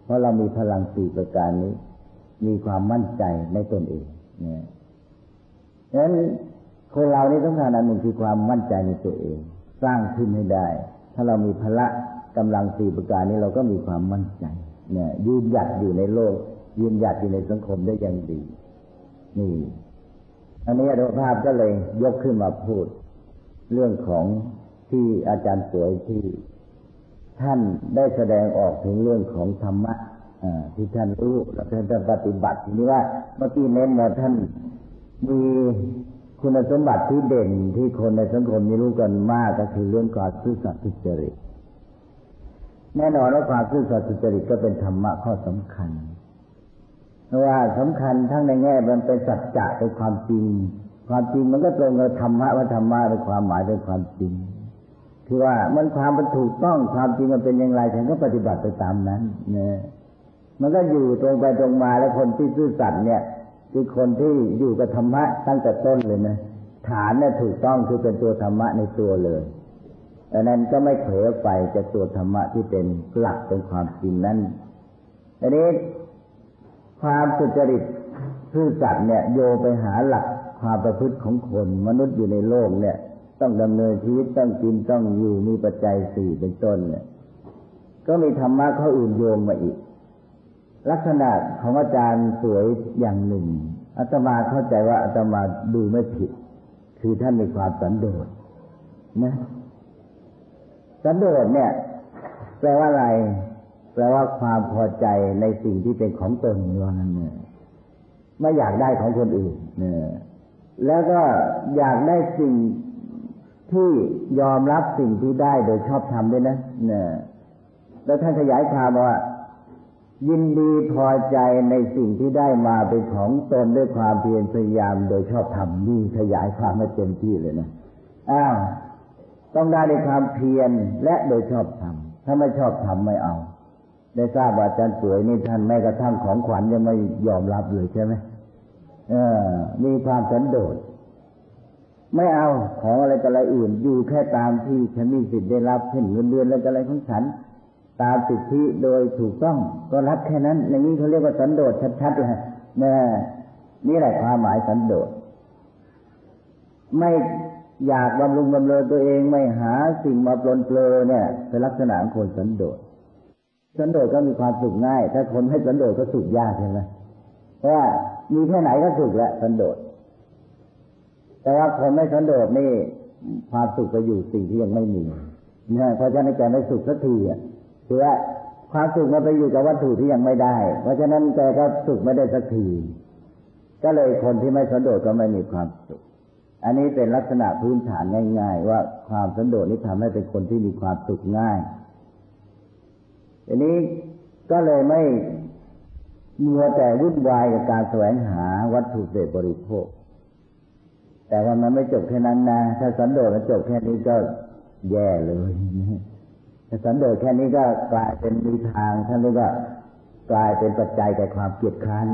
เพราะเรามีพลังสี่ประการนี้มีความมั่นใจในตนเองเนี่ยฉะนั้นคนเรานี่สำคัญอันหนึ่งคือความมั่นใจในตัวเองสร้างขึ้นให้ได้ถ้าเรามีพละกำลังสี่ประการนี้เราก็มีความมั่นใจเนี่ยยืนหยัดอยู่ในโลกยืนหยัดอยู่ในสังคมได้อย่างดีนี่อันนี้อาตมาภาพก็เลยยกขึ้นมาพูดเรื่องของที่อาจารย์สวยที่ท่านได้แสดงออกถึงเรื่องของธรรมะที่ท่านรู้และท่านปฏิบัติทีนี้ว่าเมื่อกี้เน้นว่าท่านมีคุณสมบัติที่เด่นที่คนในสังคมนี้รู้กันมากก็คือเรื่องความซื่อสัตย์สุจริตแน่นอนว่าความซื่อสัตย์สุจริตก็เป็นธรรมะข้อสำคัญเพราะว่าสำคัญทั้งในแง่มันเป็นสัจจะเป็นความจริงความจริงมันก็ตรงกับธรรมะว่าธรรมะเป็นความหมายเป็นความจริงคือว่ามันความเป็นถูกต้องความจริงมันเป็นอย่างไรฉันก็ปฏิบัติไปตามนั้นเนี่ยมันก็อยู่ตรงไปตรงมาแล้วคนที่ซื่อสัตย์เนี่ยคือคนที่อยู่กับธรรมะตั้งแต่ต้นเลยนะฐานเนี่ยถูกต้องคือเป็นตัวธรรมะในตัวเลยดังนั้นก็ไม่เผลอไปจากตัวธรรมะที่เป็นหลักเป็นความจริงนั้นอันนี้ความสุจริตซื่อสัตย์เนี่ยโยงไปหาหลักความประพฤติของคนมนุษย์อยู่ในโลกเนี่ยต้องดำเนินชีวิตต้องกินต้องอยู่มีปัจจัยสี่เป็นต้นเนี่ยก็มีธรรมะข้ออื่นโยงมาอีกลักษณะของอาจารย์สวยอย่างหนึ่งอาตมาเข้าใจว่าอาตมาดูไม่ผิดคือท่านมีความสันโดษนะสันโดษเนี่ยแปลว่าอะไรแปลว่าความพอใจในสิ่งที่เป็นของตนว่างั้นเนี่ยไม่อยากได้ของคนอื่นเนี่ยแล้วก็อยากได้สิ่งที่ยอมรับสิ่งที่ได้โดยชอบธรรมด้วยนะเนี่ยแล้วท่านขยายความว่ายินดีพอใจในสิ่งที่ได้มาเป็นของตนด้วยความเพียรพยายามโดยชอบธรรมนี่ขยายความมาเต็มที่เลยนะต้องได้ด้วยความเพียรและโดยชอบธรรมถ้าไม่ชอบธรรมไม่เอาได้ทราบว่าอาจารย์สวยนี่ท่านแม้กระทั่งของขวัญยังไม่ยอมรับเลยใช่ไหมมีความสันโดษไม่เอาของอะไรต่ออะไรอื่นอยู่แค่ตามที่ฉันมีสิทธิ์ได้รับเช่นเงินเดือนอะไรต่ออะไรของฉันตามสิทธิโดยถูกต้องก็รับแค่นั้นอย่างนี้เขาเรียกว่าสันโดษชัดๆเลยนี่แหละความหมายสันโดษไม่อยากบำรุงบำเรอตัวเองไม่หาสิ่งมาปลนเปลือเนี่ยเป็นลักษณะของคนสันโดษสันโดษก็มีความสุขง่ายถ้าคนไม่สันโดษก็สุขยากใช่ไหมเพราะว่ามีแค่ไหนก็สุขแล้วสันโดษแต่ว่าคนไม่สันโดษนี่ความสุขก็อยู่สิ่งที่ยังไม่มีเนี่ยเพราะฉะนั้นแกไม่สุขสักทีคือว่าความสุขมันไปอยู่กับวัตถุที่ยังไม่ได้เพราะฉะนั้นแกก็สุขไม่ได้สักทีก็เลยคนที่ไม่สันโดษก็ไม่มีความสุขอันนี้เป็นลักษณะพื้นฐานง่ายๆว่าความสันโดษนี้ทำให้เป็นคนที่มีความสุขง่ายทีนี้ก็เลยไม่มัวแต่วุ่นวายกับการแสวงหาวัตถุเสพบริโภคแต่ว่ามันไม่จบแค่นั้นนะถ้าสันโดษมันจบแค่นี้ก็แย่เลยถ้าสันโดษแค่นี้ก็กลายเป็นมีทางท่านเรียกว่ากลายเป็นปัจจัยแก่ความเกลียดคร้าน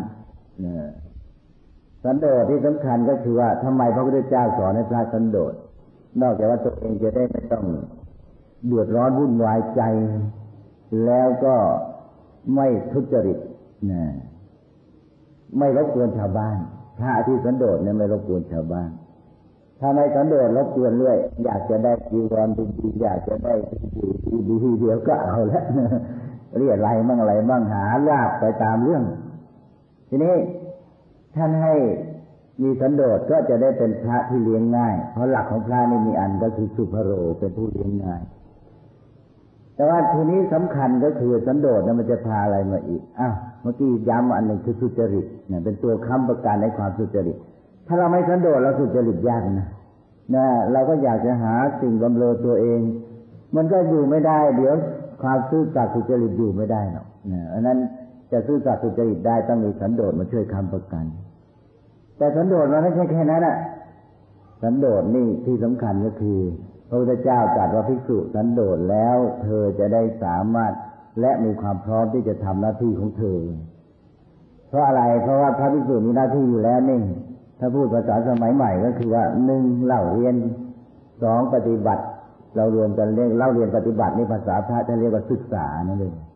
สันโดษที่สำคัญก็คือว่าทำไมพระพุทธเจ้าสอนให้พระสันโดษนอกจากว่าตัวเองจะได้ไม่ต้องเดือดร้อนวุ่นวายใจแล้วก็ไม่ทุจริตไม่รบกวนชาวบ้านถ้าที่สันโดษเนี่ยไม่รบกวนชาวบ้านถ้าไม่สันโดษรบกวนเรื่อยอยากจะได้จีวรดีๆอยากจะได้ดีๆเดี๋ยวก็เอาแล้วเรียกอะไรมั่งอะไรมั่งหาลาบไปตามเรื่องทีนี้ท่านให้มีสันโดษก็จะได้เป็นพระที่เลี้ยงง่ายเพราะหลักของพระนี่มีอันก็คือสุภโรเป็นผู้เลี้ยงง่ายแต่ว่าทีนี้สำคัญก็คือสันโดษนั้นมันจะพาอะไรมาอีกเมื่อกี้ย้ำอันหนึ่งคือสุจริตเนี่ยเป็นตัวค้ำประกันในความสุจริตถ้าเราไม่สันโดษเราสุจริตยากนะเราก็อยากจะหาสิ่งบำเรอตัวเองมันก็อยู่ไม่ได้เดี๋ยวความซื่อสัตย์สุจริตอยู่ไม่ได้หรอกอันนั้นจะซื่อสัตย์สุจริตได้ต้องมีสันโดษมาช่วยค้ำประกันแต่สันโดษมันไม่ใช่แค่นั้นสันโดษนี่ที่สำคัญก็คือพระพุทธเจ้าตรัสว่าภิกษุสันโดษแล้วเธอจะได้สามารถและมีความพร้อมที่จะทำหน้าที่ของเธอเพราะอะไรเพราะว่าพระภิกษุมีหน้าที่อยู่แล้วนี่ถ้าพูดภาษาสมัยใหม่ก็คือว่า1เล่าเรียน2ปฏิบัติเรารวมกันเรียกเล่าเรียนปฏิบัตินี่ภาษาพระท่านเรียกว่าศึกษานั่นเอง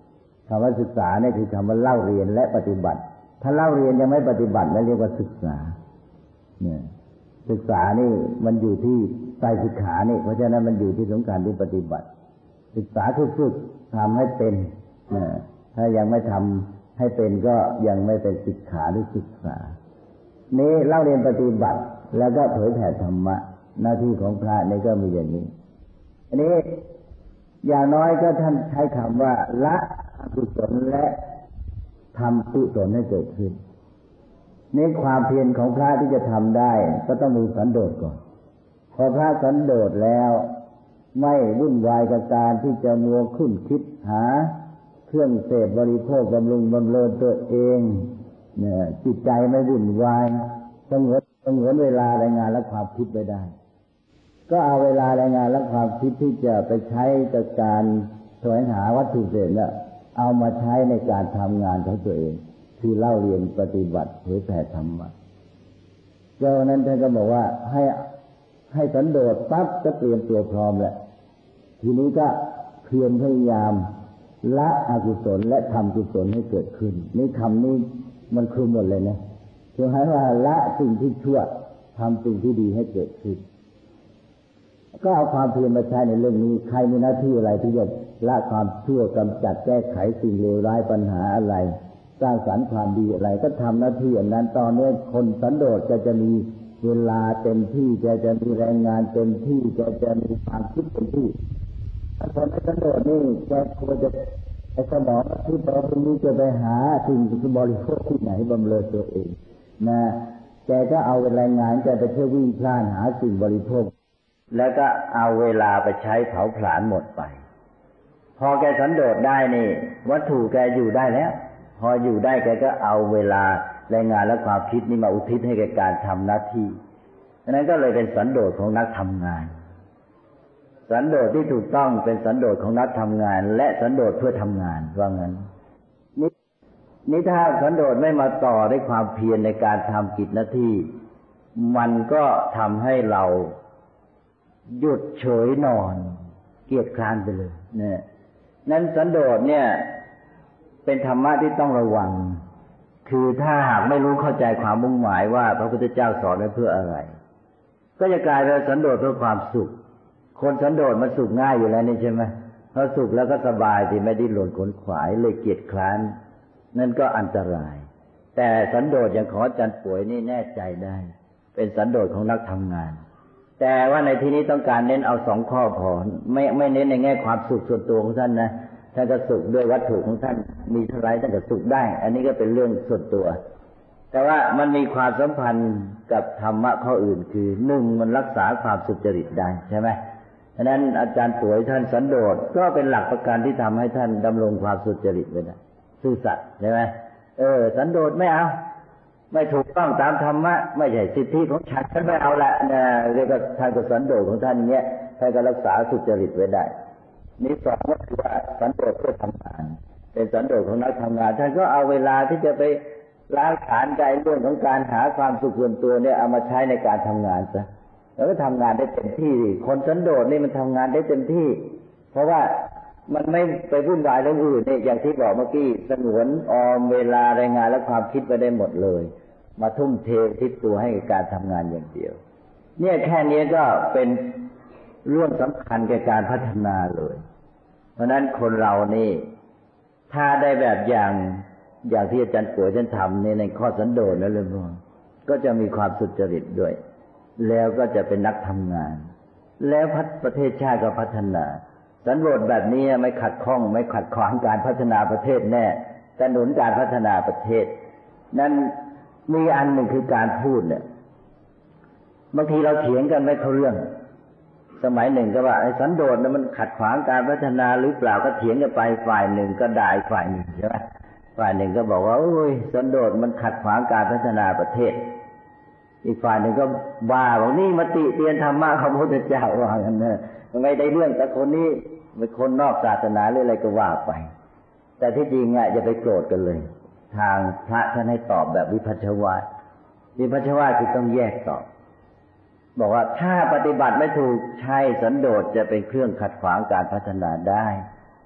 คำว่าศึกษาเนี่ยคือคำว่าเล่าเรียนและปฏิบัติถ้าเล่าเรียนยังไม่ปฏิบัติไม่เรียกว่าศึกษาเนี่ยศึกษานี่มันอยู่ที่ไตรสิกขานี่เพราะฉะนั้นมันอยู่ที่สำคัญที่ปฏิบัติศึกษาคือฝึกทำให้เป็นถ้ายังไม่ทำให้เป็นก็ยังไม่เป็นศึกษาหรือศึกษานี่เล่าเรียนปฏิบัติแล้วก็เผยแผ่ธรรมะหน้าที่ของพระนี่ก็มีอย่างนี้อันนี้อย่างน้อยก็ท่านใช้คำว่าละอกุศลและทำกุศลให้เกิดขึ้นนี่ความเพียรของพระที่จะทำได้ก็ต้องมีสันโดษก่อนพอพระสันโดษแล้วไม่วุ่นวายกับการที่จะมัวคุ้นคิดหาเครื่องเสพบริโภคบำรุงบำเรอตัวเองเนี่ยจิตใจไม่วุ่นวายสงวนเวลารายงานและความคิดไว้ได้ก็เอาเวลารายงานและความคิดที่จะไปใช้กับการแสวงหาวัตถุเสพเนี่ยเอามาใช้ในการทำงานของตัวเองคือเล่าเรียนปฏิบัติเผยแผ่ธรรมะเจ้านั้นท่านก็บอกว่าให้สันโดษปั๊บก็เตรียมตัวพร้อมแล้วทีนี้ก็เพียรพยายามละอกุศลและทำกุศลให้เกิดขึ้นนี่คำนี้มันคลุมหมดเลยนะคือหมายว่าละสิ่งที่ชั่วทำสิ่งที่ดีให้เกิดขึ้นก็เอาความเพียรมาใช้ในเรื่องนี้ใครมีหน้าที่อะไรที่จะละความชั่วกำจัดแก้ไขสิ่งเลวร้ายปัญหาอะไรสร้างสรรค์ความดีอะไรก็ทำหน้าที่อย่างนั้นตอนนี้คนสันโดษจะมีเวลาเต็มที่จะมีแรงงานเต็มที่จะมีความคิดเต็มที่ถ้าคนไม่สันโดษนี่แกควรจะไอ้สมองที่ตอนนี้จะไปหาสิ่งที่บริโภคที่ไหนบำเรอตัวเองนะแกก็เอาแรงงานแกไปเที่ยววิ่งพล่านหาสิ่งบริโภคแล้วก็เอาเวลาไปใช้เผาผลาญหมดไปพอแกสันโดษได้นี่วัตถุแกอยู่ได้แล้วพออยู่ได้แกก็เอาเวลาแรงงานและความคิดนี่มาอุทิศให้แก่การทำหน้าที่ฉะนั้นก็เลยเป็นสันโดษของนักทำงานสันโดษที่ถูกต้องเป็นสันโดษของนักทำงานและสันโดษเพื่อทำงานว่างั้นนี่ถ้าสันโดษไม่มาต่อด้วยความเพียรในการทำกิจหน้าที่มันก็ทำให้เราหยุดเฉยนอนเกียจคร้านไปเลยเนี่ยนั้นสันโดษเนี่ยเป็นธรรมะที่ต้องระวังคือถ้าหากไม่รู้เข้าใจความมุ่งหมายว่าพระพุทธเจ้าสอนไว้เพื่ออะไรก็จะกลายเป็นสันโดษเพื่อความสุขคนสันโดษมันสุขง่ายอยู่แล้วนี่ใช่ไหมพอสุขแล้วก็สบายที่ไม่ดิ้นรนขนขวายเลยเกียจคร้านนั่นก็อันตรายแต่สันโดษอย่างของอาจารย์ป่วยนี่แน่ใจได้เป็นสันโดษของนักทำงานแต่ว่าในที่นี้ต้องการเน้นเอาสองข้อพอไม่เน้นในแง่ความสุขส่วนตัวของท่านนะท่านก็สุขด้วยวัตถุของท่านมีเท่าไรท่านก็สุขได้อันนี้ก็เป็นเรื่องส่วนตัวแต่ว่ามันมีความสัมพันธ์กับธรรมะข้ออื่นคือหนึ่งมันรักษาความสุจริตได้ใช่ไหมฉะนั้นอาจารย์ป่วยท่านสันโดษก็เป็นหลักประกันที่ทำให้ท่านดำรงความสุจริตไว้ได้ซื่อสัตย์ใช่ไหมสันโดษไม่เอาไม่ถูกต้องตามธรรมะไม่ใช่สิทธิของฉันไม่เอาละนะเรียกว่าท่านก็สันโดษของท่านอย่างเงี้ยท่านก็รักษาสุจริตไว้ได้นี่สองก็คือว่าสันโดษเพื่อทำงานเป็นสันโดษของนักทำงานท่านก็เอาเวลาที่จะไปล้างฐานใจเรื่องของการหาความสุขส่วนตัวเนี่ยเอามาใช้ในการทำงานซะแล้วก็ทำงานได้เต็มที่คนสันโดษนี่มันทำงานได้เต็มที่เพราะว่ามันไม่ไปวุ่นวายเรื่องอื่นเนี่ยอย่างที่บอกเมื่อกี้สงวนออมเวลาแรงงานและความคิดไปได้หมดเลยมาทุ่มเททิศตัวให้กับการทำงานอย่างเดียวเนี่ยแค่นี้ก็เป็นเรื่องสำคัญแก่การพัฒนาเลยเพราะนั้นคนเรานี่ถ้าได้แบบอย่างที่อาจารย์ป่วยท่านทำในข้อสันโดษนั่นเลยก็จะมีความสุจริตด้วยแล้วก็จะเป็นนักทำงานแล้วประเทศชาติก็พัฒนาสันโดษแบบนี้ไม่ขัดข้องไม่ขัดขวางการพัฒนาประเทศแน่แต่หนุนการพัฒนาประเทศนั้นมีอันหนึ่งคือการพูดเนี่ยบางทีเราเถียงกันไม่เข้าเรื่องสมัยหนึ่งก็ว่าไอ้สันโดษมันขัดขวางการพัฒนาหรือเปล่าก็เถียงกันไปฝ่ายหนึ่งก็ด่าฝ่ายหนึ่งใช่ไหมฝ่ายหนึ่งก็บอกว่าโอ้ยสันโดษมันขัดขวางการพัฒนาประเทศอีกฝ่ายหนึ่งก็ว่าบอกนี่มติเตียนธรรมะของพระพุทธเจ้าว่ากันเนี่ยไม่ได้เรื่องแต่คนนี้เป็นคนนอกศาสนาหรืออะไรก็ว่าไปแต่ที่จริงอ่ะอย่าไปโกรธกันเลยทางพระท่านให้ตอบแบบวิพัชวาทคือต้องแยกตอบบอกว่าถ้าปฏิบัติไม่ถูกใช่สันโดษจะเป็นเครื่องขัดขวางการพัฒนาได้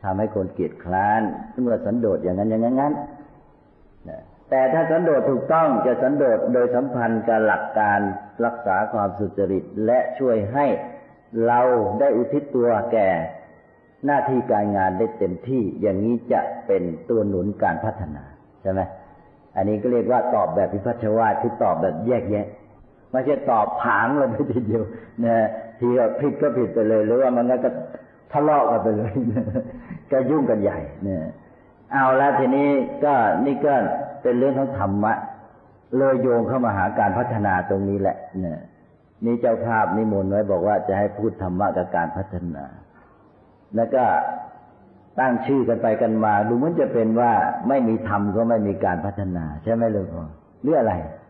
ทำให้คนเกียจคร้านเมื่อสันโดษอย่างนั้นอย่างนั้นแต่ถ้าสันโดษถูกต้องจะสันโดษโดยสัมพันธ์กับหลักการรักษาความสุจริตและช่วยให้เราได้อุทิศตัวแก่หน้าที่การงานได้เต็มที่อย่างนี้จะเป็นตัวหนุนการพัฒนาใช่ไหมอันนี้ก็เรียกว่าตอบแบบวิพัฒวาทคือตอบแบบแยกแยะไม่ใช่ตอบผางลงไปทีเดียวนะทีก็ผิดก็ผิดไปเลยหรือว่ามันก็ทะเลาะกันไปเลยก็ยุ่งกันใหญ่เนี่ยเอาละทีนี้ก็นี่ก็เป็นเรื่องของธรรมะเลยโยงเข้ามาหาการพัฒนาตรงนี้แหละเนี่ยนี่เจ้าภาพนิมนต์ไว้บอกว่าจะให้พูดธรรมะกับการพัฒนาแล้วก็ตั้งชื่อกันไปกันมาดูเหมือนจะเป็นว่าไม่มีธรรมก็ไม่มีการพัฒนาใช่ไหมหลวงพ่อเรื่องอะไร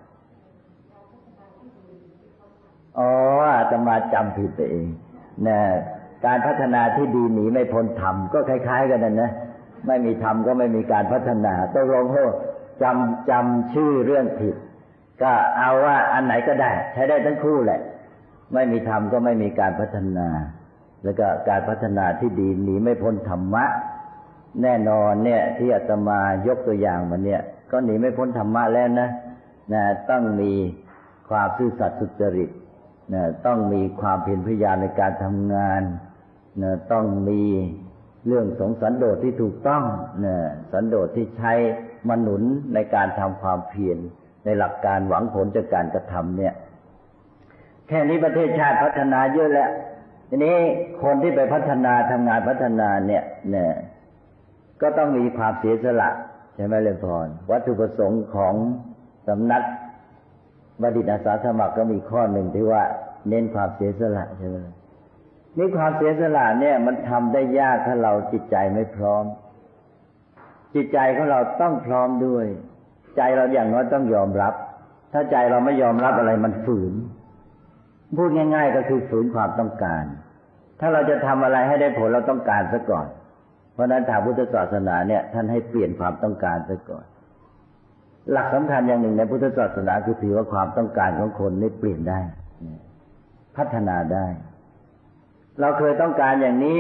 อ๋ออาตมาจำผิดไปเองนะการพัฒนาที่ดีหนีไม่พ้นธรรมก็คล้ายๆกันนั่นนะไม่มีธรรมก็ไม่มีการพัฒนาตกลงโหจำชื่อเรื่องผิดก็เอาว่าอันไหนก็ได้ใช้ได้ทั้งคู่แหละไม่มีธรรมก็ไม่มีการพัฒนาแล้วก็การพัฒนาที่ดีหนีไม่พ้นธรรมะแน่นอนเนี่ยที่อาตมายกตัวอย่างมาเนี่ยก็หนีไม่พ้นธรรมะแล้วนะต้องมีความซื่อสัตย์สุจริตต้องมีความเพียรพยายามในการทำงานต้องมีเรื่องของสันโดษที่ถูกต้องสันโดษที่ใช้มาหนุนในการทำความเพียรในหลักการหวังผลจากการกระทำเนี่ยแค่นี้ประเทศชาติพัฒนาเยอะแล้วทีนี้คนที่ไปพัฒนาทำงานพัฒนาเนี่ยก็ต้องมีความเสียสละใช่ไหมเลนพรวัตถุประสงค์ของสำนักบัณฑิตอาสาสมัครก็มีข้อหนึ่งที่ว่าเน้นความเสียสละใช่ไหมนี่ความเสียสละเนี่ยมันทำได้ยากถ้าเราจิตใจไม่พร้อมจิตใจของเราต้องพร้อมด้วยใจเราอย่างน้อยต้องยอมรับถ้าใจเราไม่ยอมรับอะไรมันฝืนพูดง่ายๆก็คือฝืนความต้องการถ้าเราจะทำอะไรให้ได้ผลเราต้องการซะก่อนเพราะนั้นทางพุทธศาสนาเนี่ยท่านให้เปลี่ยนความต้องการซะก่อนหลักสำคัญอย่างหนึ่งในพุทธศาสนาคือถือว่าความต้องการของคนนี่เปลี่ยนได้พัฒนาได้เราเคยต้องการอย่างนี้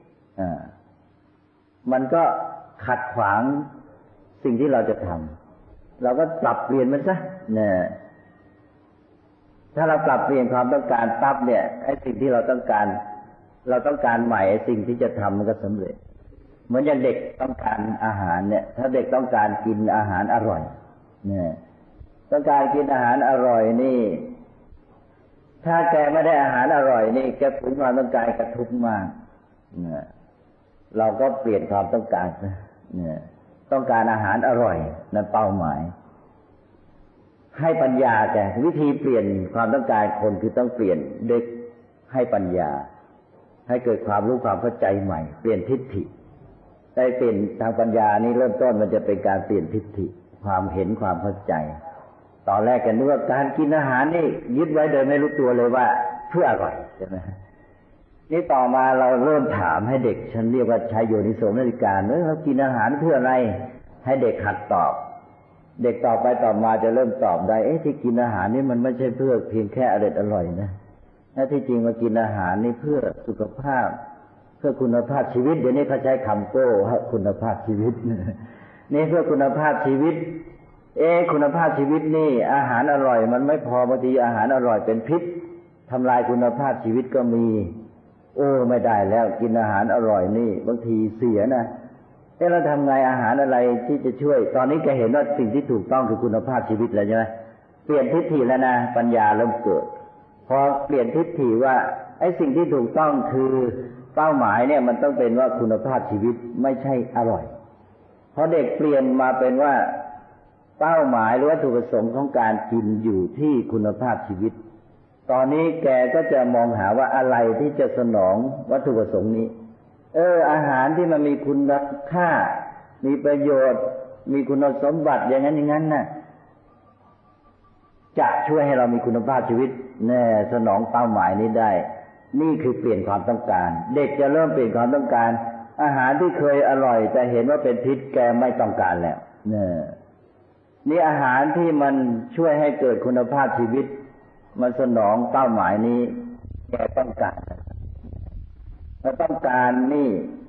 มันก็ขัดขวางสิ่งที่เราจะทำเราก็ปรับเปลี่ยนมันซะเนี่ยถ้าเราปรับเปลี่ยนความต้องการปั๊บเนี่ยไอ้สิ่งที่เราต้องการใหม่ไอ้สิ่งที่จะทำมันก็สำเร็จเหมือนอย่างเด็กต้องการอาหารเนี่ยถ้าเด็กต้องการกินอาหารอร่อยเนี่ยต้องการกินอาหารอร่อยนี่ถ้าแกไม่ได้อาหารอร่อยนี่แกฝืนความต้องการกระทุกข์มากเนี่ยเราก็เปลี่ยนความต้องการเนี่ยต้องการอาหารอร่อยนั่นเป้าหมายให้ปัญญาแกวิธีเปลี่ยนความต้องการคนคือต้องเปลี่ยนเด็กให้ปัญญาให้เกิดความรู้ความเข้าใจใหม่เปลี่ยนทิฏฐิได้เปลี่ยนทางปัญญานี้เริ่มต้นมันจะเป็นการเปลี่ยนทิฏฐิความเห็นความเข้าใจตอนแรกกันนึกว่าการกินอาหารนี่ยึดไว้โดยไม่รู้ตัวเลยว่าเพื่ออะไรใช่ไหมนี่ต่อมาเราเริ่มถามให้เด็กฉันเรียกว่าใช้โยนิโสมนสิการเรากินอาหารเพื่ออะไรให้เด็กหัดตอบเด็กต่อไปต่อมาจะเริ่มตอบได้ที่กินอาหารนี่มันไม่ใช่เพื่อเพียงแค่อร่อยนะที่จริงมากินอาหารนี่เพื่อสุขภาพเพื่อคุณภาพชีวิตเดี๋ยวนี้เขาใช้คำโก้คุณภาพชีวิตนี่เพื่อคุณภาพชีวิตคุณภาพชีวิตนี่อาหารอร่อยมันไม่พอบางทีอาหารอร่อยเป็นพิษทำลายคุณภาพชีวิตก็มีไม่ได้แล้วกินอาหารอร่อยนี่บางทีเสียนะเราทำไงอาหารอะไรที่จะช่วยตอนนี้แกเห็นว่าสิ่งที่ถูกต้องคือคุณภาพชีวิตแล้วใช่ไหมเปลี่ยนทิฏฐิแล้วนะปัญญาเริ่มเกิดพอเปลี่ยนทิฏฐิว่าไอ้สิ่งที่ถูกต้องคือเป้าหมายเนี่ยมันต้องเป็นว่าคุณภาพชีวิตไม่ใช่อร่อยพอเด็กเปลี่ยนมาเป็นว่าเป้าหมายหรือวัตถุประสงค์ของการกินอยู่ที่คุณภาพชีวิตตอนนี้แกก็จะมองหาว่าอะไรที่จะสนองวัตถุประสงค์นี้อาหารที่มันมีคุณค่ามีประโยชน์มีคุณสมบัติอย่างนั้นน่ะจะช่วยให้เรามีคุณภาพชีวิตสนองเป้าหมายนี้ได้นี่คือเปลี่ยนความต้องการเด็กจะเริ่มเปลี่ยนความต้องการอาหารที่เคยอร่อยแต่เห็นว่าเป็นพิษแกไม่ต้องการแล้วนี่อาหารที่มันช่วยให้เกิดคุณภาพชีวิตมันสนองเป้าหมายนี้แกต้องการเราต้องการนี่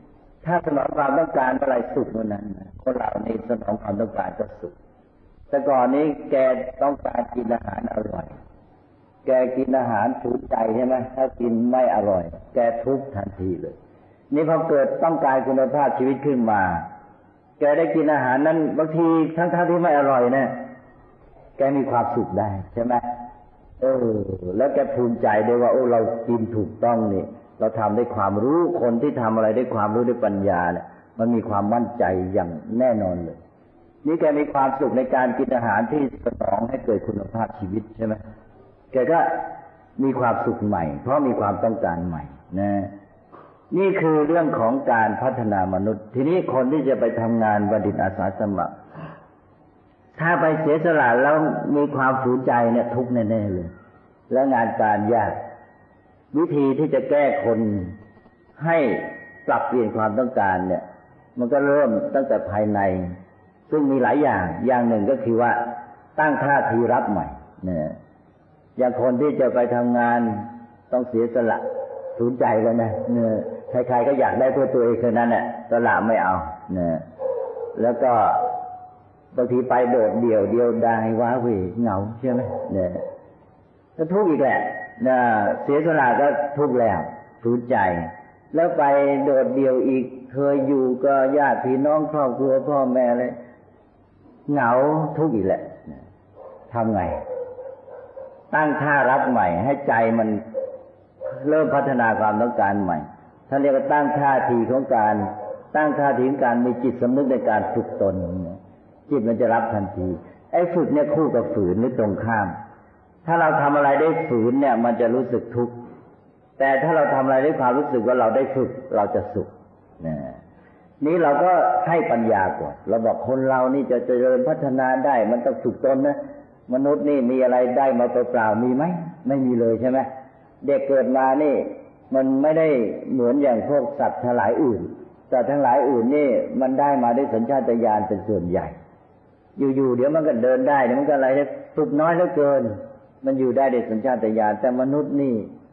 ถ้าสนองความต้องการอะไรสุขเมื่อนั้นคนเหล่านี้สนองความต้องการก็สุขแต่ก่อนนี้แกต้องการกินอาหารอร่อยแกกินอาหารถูกใจใช่ไหมถ้ากินไม่อร่อยแกทุกข์ทันทีเลยนี่พอเกิดต้องการคุณภาพชีวิตขึ้นมาแกได้กินอาหารนั้นบางทีทั้งที่ไม่อร่อยนะแกมีความสุขได้ใช่ไหมแล้วแกภูมิใจด้วยว่าเรากินถูกต้องนี่เราทำด้วยความรู้คนที่ทำอะไรด้วยความรู้ด้วยปัญญาเนี่ยมันมีความมั่นใจอย่างแน่นอนเลยนี่แกมีความสุขในการกินอาหารที่สนองให้เกิดคุณภาพชีวิตใช่ไหมแกก็มีความสุขใหม่เพราะมีความต้องการใหม่นะนี่คือเรื่องของการพัฒนามนุษย์ทีนี้คนที่จะไปทำงานบัณฑิตอาสาสมัครถ้าไปเสียสละแล้วมีความฝืนใจเนี่ยทุกข์แน่ๆเลยและงานการยากวิธีที่จะแก้คนให้ปรับเปลี่ยนความต้องการเนี่ยมันก็เริ่มตั้งแต่ภายในซึ่งมีหลายอย่างหนึ่งก็คือว่าตั้งท่าทีรับใหม่เนี่ยอย่างคนที่จะไปทำงานต้องเสียสละฝืนใจแล้วนะเนี่ยใครๆก็อยากได้เพื่อตัวเองแค่นั้นแหละสละไม่เอาเนี่ยแล้วก็บางทีไปโดดเดี่ยวดายว้าเหวเหงาใช่ไหมเนี่ยก็ทุกข์อีกแหละนะเสียสละก็ทุกข์แล้วฝืนใจแล้วไปโดดเดี่ยวอีกเคยอยู่ก็ญาติพี่น้องครอบครัวพ่อแม่เลยเหงาทุกข์อีกแหละทำไงตั้งท่ารับใหม่ให้ใจมันเริ่มพัฒนาความต้องการใหม่ท่านเรียกว่าตั้งท่าทีของการมีจิตสำนึกในการฝึกตนจิตมันจะรับทันทีไอ้ฝึกเนี่ยคู่กับฝืนหรือตรงข้ามถ้าเราทำอะไรได้ฝืนเนี่ยมันจะรู้สึกทุกข์แต่ถ้าเราทำอะไรด้วยความรู้สึกว่าเราได้ฝึกเราจะสุขนี่เราก็ให้ปัญญาก่อนเราบอกคนเรานี่จะเจริญพัฒนาได้มันต้องฝึกตนนะมนุษย์นี่มีอะไรได้มาเปล่าๆมีไหมไม่มีเลยใช่ไหมเด็กเกิดมานี่มันไม่ได้เหมือนอย่างพวกสัตว์ทั้งหลายอื่นสัตว์ทั้งหลายอื่นนี่มันได้มาด้วยสัญชาตญาณเป็นส่วนใหญ่อยู่ๆเดี๋ยวมันก็เดินได้เดี๋ยวมันก็อะไรฝึกน้อยเหลือเกินมันอยู่ได้ด้วยสัญชาตญาณแต่มนุษย์นี่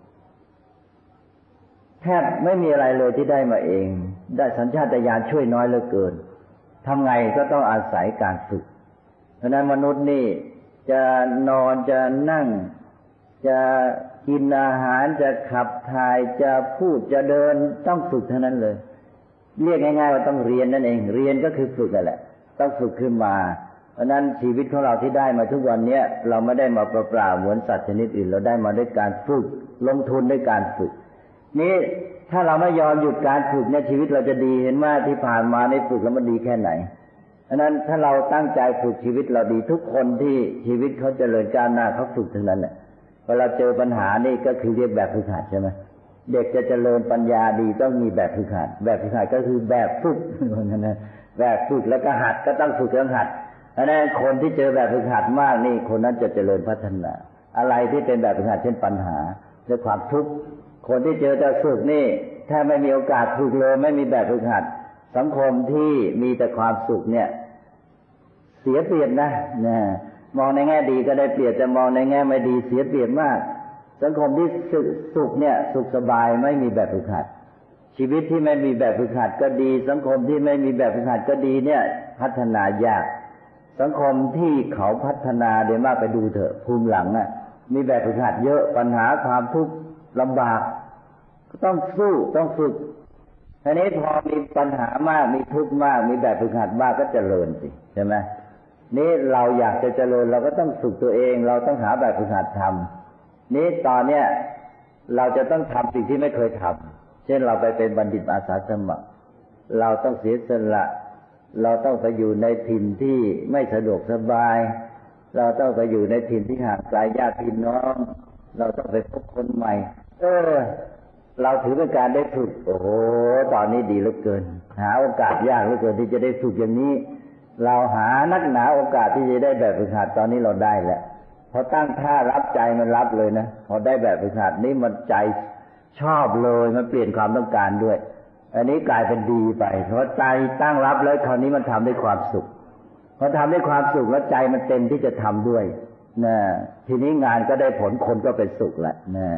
แทบไม่มีอะไรเลยที่ได้มาเองได้สัญชาตญาณช่วยน้อยเหลือเกินทำไงก็ต้องอาศัยการฝึกเพราะนั้นมนุษย์นี่จะนอนจะนั่งจะกินอาหารจะขับถ่ายจะพูดจะเดินต้องฝึกเท่านั้นเลยเรียกง่ายๆว่าต้องเรียนนั่นเองเรียนก็คือฝึกนั่นแหละต้องฝึกขึ้นมาเพราะนั้นชีวิตของเราที่ได้มาทุกวันนี้เราไม่ได้มาเปล่าๆเหมือนสัตว์ชนิดอื่นเราได้มาด้วยการฝึกลงทุนด้วยการฝึกนี้ถ้าเราไม่ยอมหยุดการฝึกเนี่ยชีวิตเราจะดีเห็นว่าที่ผ่านมาในฝึกแล้วมันดีแค่ไหนเพราะนั้นถ้าเราตั้งใจฝึกชีวิตเราดีทุกคนที่ชีวิตเขาเจริญก้าวหน้าเขาฝึกทั้งนั้นแหละเวลาเจอปัญหานี่ก็คือเรียกแบบฝึกหัดใช่ไหมเด็กจะเจริญปัญญาดีต้องมีแบบฝึกหัดแบบฝึกหัดก็คือแบบฝึกนะแบบฝึกแล้วก็หัดก็ต้องฝึกแล้วหัดเพราะนั้นคนที่เจอแบบฝึกหัดมากนี่คนนั้นจะเจริญพัฒนาอะไรที่เป็นแบบฝึกหัดเช่นปัญหาหรือความทุกข์คนที่เจอแต่ฝึกนี่ถ้าไม่มีโอกาสฝึกเลยไม่มีแบบฝึกหัดสังคมที่มีแต่ความสุขเนี่ยเสียเปรียบนะมองในแง่ดีก็ได้เปรียบแต่มองในแง่ไม่ดีเสียเปรียบมากสังคมที่สุขเนี่ยสุขสบายไม่มีแบบฝึกหัดชีวิตที่ไม่มีแบบฝึกหัดก็ดีสังคมที่ไม่มีแบบฝึกหัดก็ดีเนี่ยพัฒนายากสังคมที่เขาพัฒนาโดยมากไปดูเถอะภูมิหลังน่ะมีแบบฝึกหัดเยอะปัญหาความทุกข์ลำบากก็ต้องสู้ต้องฝึกทีนี้พอมีปัญหามากมีทุกข์มากมีแบบฝึกหัดมากก็เจริญสิใช่ไหมนี่เราอยากจะเจริญเราก็ต้องฝึกตัวเองเราต้องหาแบบฝึกหัดทำนี่ตอนเนี้ยเราจะต้องทำสิ่งที่ไม่เคยทำเช่นเราไปเป็นบัณฑิตอาสาสมัครเราต้องเสียสละเราต้องไปอยู่ในถิ่นที่ไม่สะดวกสบายเราต้องไปอยู่ในถิ่นที่ห่างไกลญาติพี่น้องเราต้องไปพบคนใหม่เราถือเป็นการได้ฝึกโอ้โหตอนนี้ดีเหลือเกินหาโอกาสยากเหลือเกินที่จะได้ฝึกอย่างนี้เราหานักหนาโอกาสที่จะได้แบบฝึกหัดตอนนี้เราได้แล้วพอตั้งท่ารับใจมันรับเลยนะพอได้แบบฝึกหัดนี่มันใจชอบเลยมันเปลี่ยนความต้องการด้วยอันนี้กลายเป็นดีไปเพราะใจตั้งรับแล้วคราวนี้มันทำด้วยความสุขพอทำด้วยความสุขแล้วใจมันเต็มที่จะทำด้วยนะทีนี้งานก็ได้ผลคนก็เป็นสุขแล้วนะ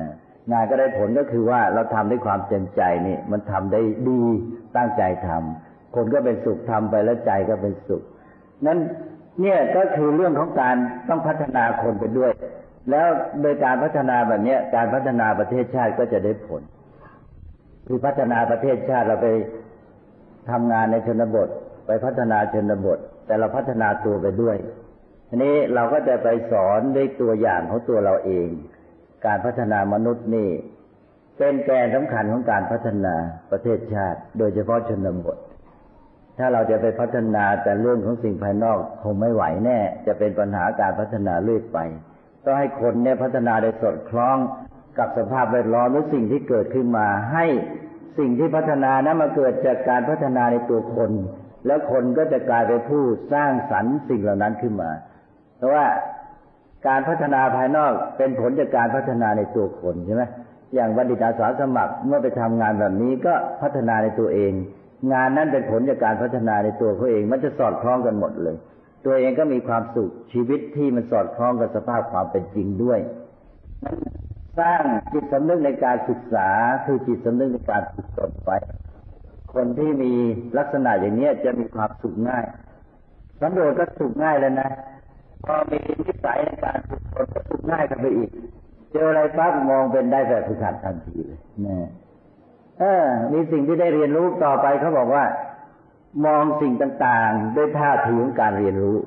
งานก็ได้ผลก็คือว่าเราทำด้วยความเต็มใจนี่มันทำได้ดีตั้งใจทำคนก็เป็นสุขทำไปแล้วใจก็เป็นสุขนั้นเนี่ยก็คือเรื่องของการต้องพัฒนาคนไปด้วยแล้วโดยการพัฒนาแบบนี้การพัฒนาประเทศชาติก็จะได้ผลคือพัฒนาประเทศชาติเราไปทำงานในชนบทไปพัฒนาชนบทแต่เราพัฒนาตัวไปด้วยทีนี้เราก็จะไปสอนด้วยตัวอย่างของตัวเราเองการพัฒนามนุษย์นี่เป็นแกนสำคัญของการพัฒนาประเทศชาติโดยเฉพาะชนบทถ้าเราจะไปพัฒนาแต่เรื่องของสิ่งภายนอกคงไม่ไหวแน่จะเป็นปัญหาการพัฒนาเรื่อยไปต้องให้คนเนี่ยพัฒนาได้สอดคล้องกับสภาพแวดล้อมหรือสิ่งที่เกิดขึ้นมาให้สิ่งที่พัฒนานั้นมาเกิดจากการพัฒนาในตัวคนแล้วคนก็จะกลายเป็นผู้สร้างสรรค์สิ่งเหล่านั้นขึ้นมาเพราะว่าการพัฒนาภายนอกเป็นผลจากการพัฒนาในตัวคนใช่ไหมอย่างบัณฑิตอาสาสมัครเมื่อไปทำงานแบบนี้ก็พัฒนาในตัวเองงานนั้นเป็นผลจากการพัฒนาในตัวเขาเองมันจะสอดคล้องกันหมดเลยตัวเองก็มีความสุขชีวิตที่มันสอดคล้องกับสภาพความเป็นจริงด้วยสร้างจิตสำนึกในการศึกษาคือจิตสำนึกในการฝึกตนไปคนที่มีลักษณะอย่างนี้จะมีความสุขง่ายสันโดษก็สุขง่ายแล้วนะพอมีนิสัยในการฝึกตนก็สุขง่ายกันไปอีกเจออะไรปั๊บมองเป็นได้แบบฝึกหัดทันทีเลยนะมีสิ่งที่ได้เรียนรู้ต่อไปเขาบอกว่ามองสิ่งต่างๆด้วยท่าทีของการเรียนรู้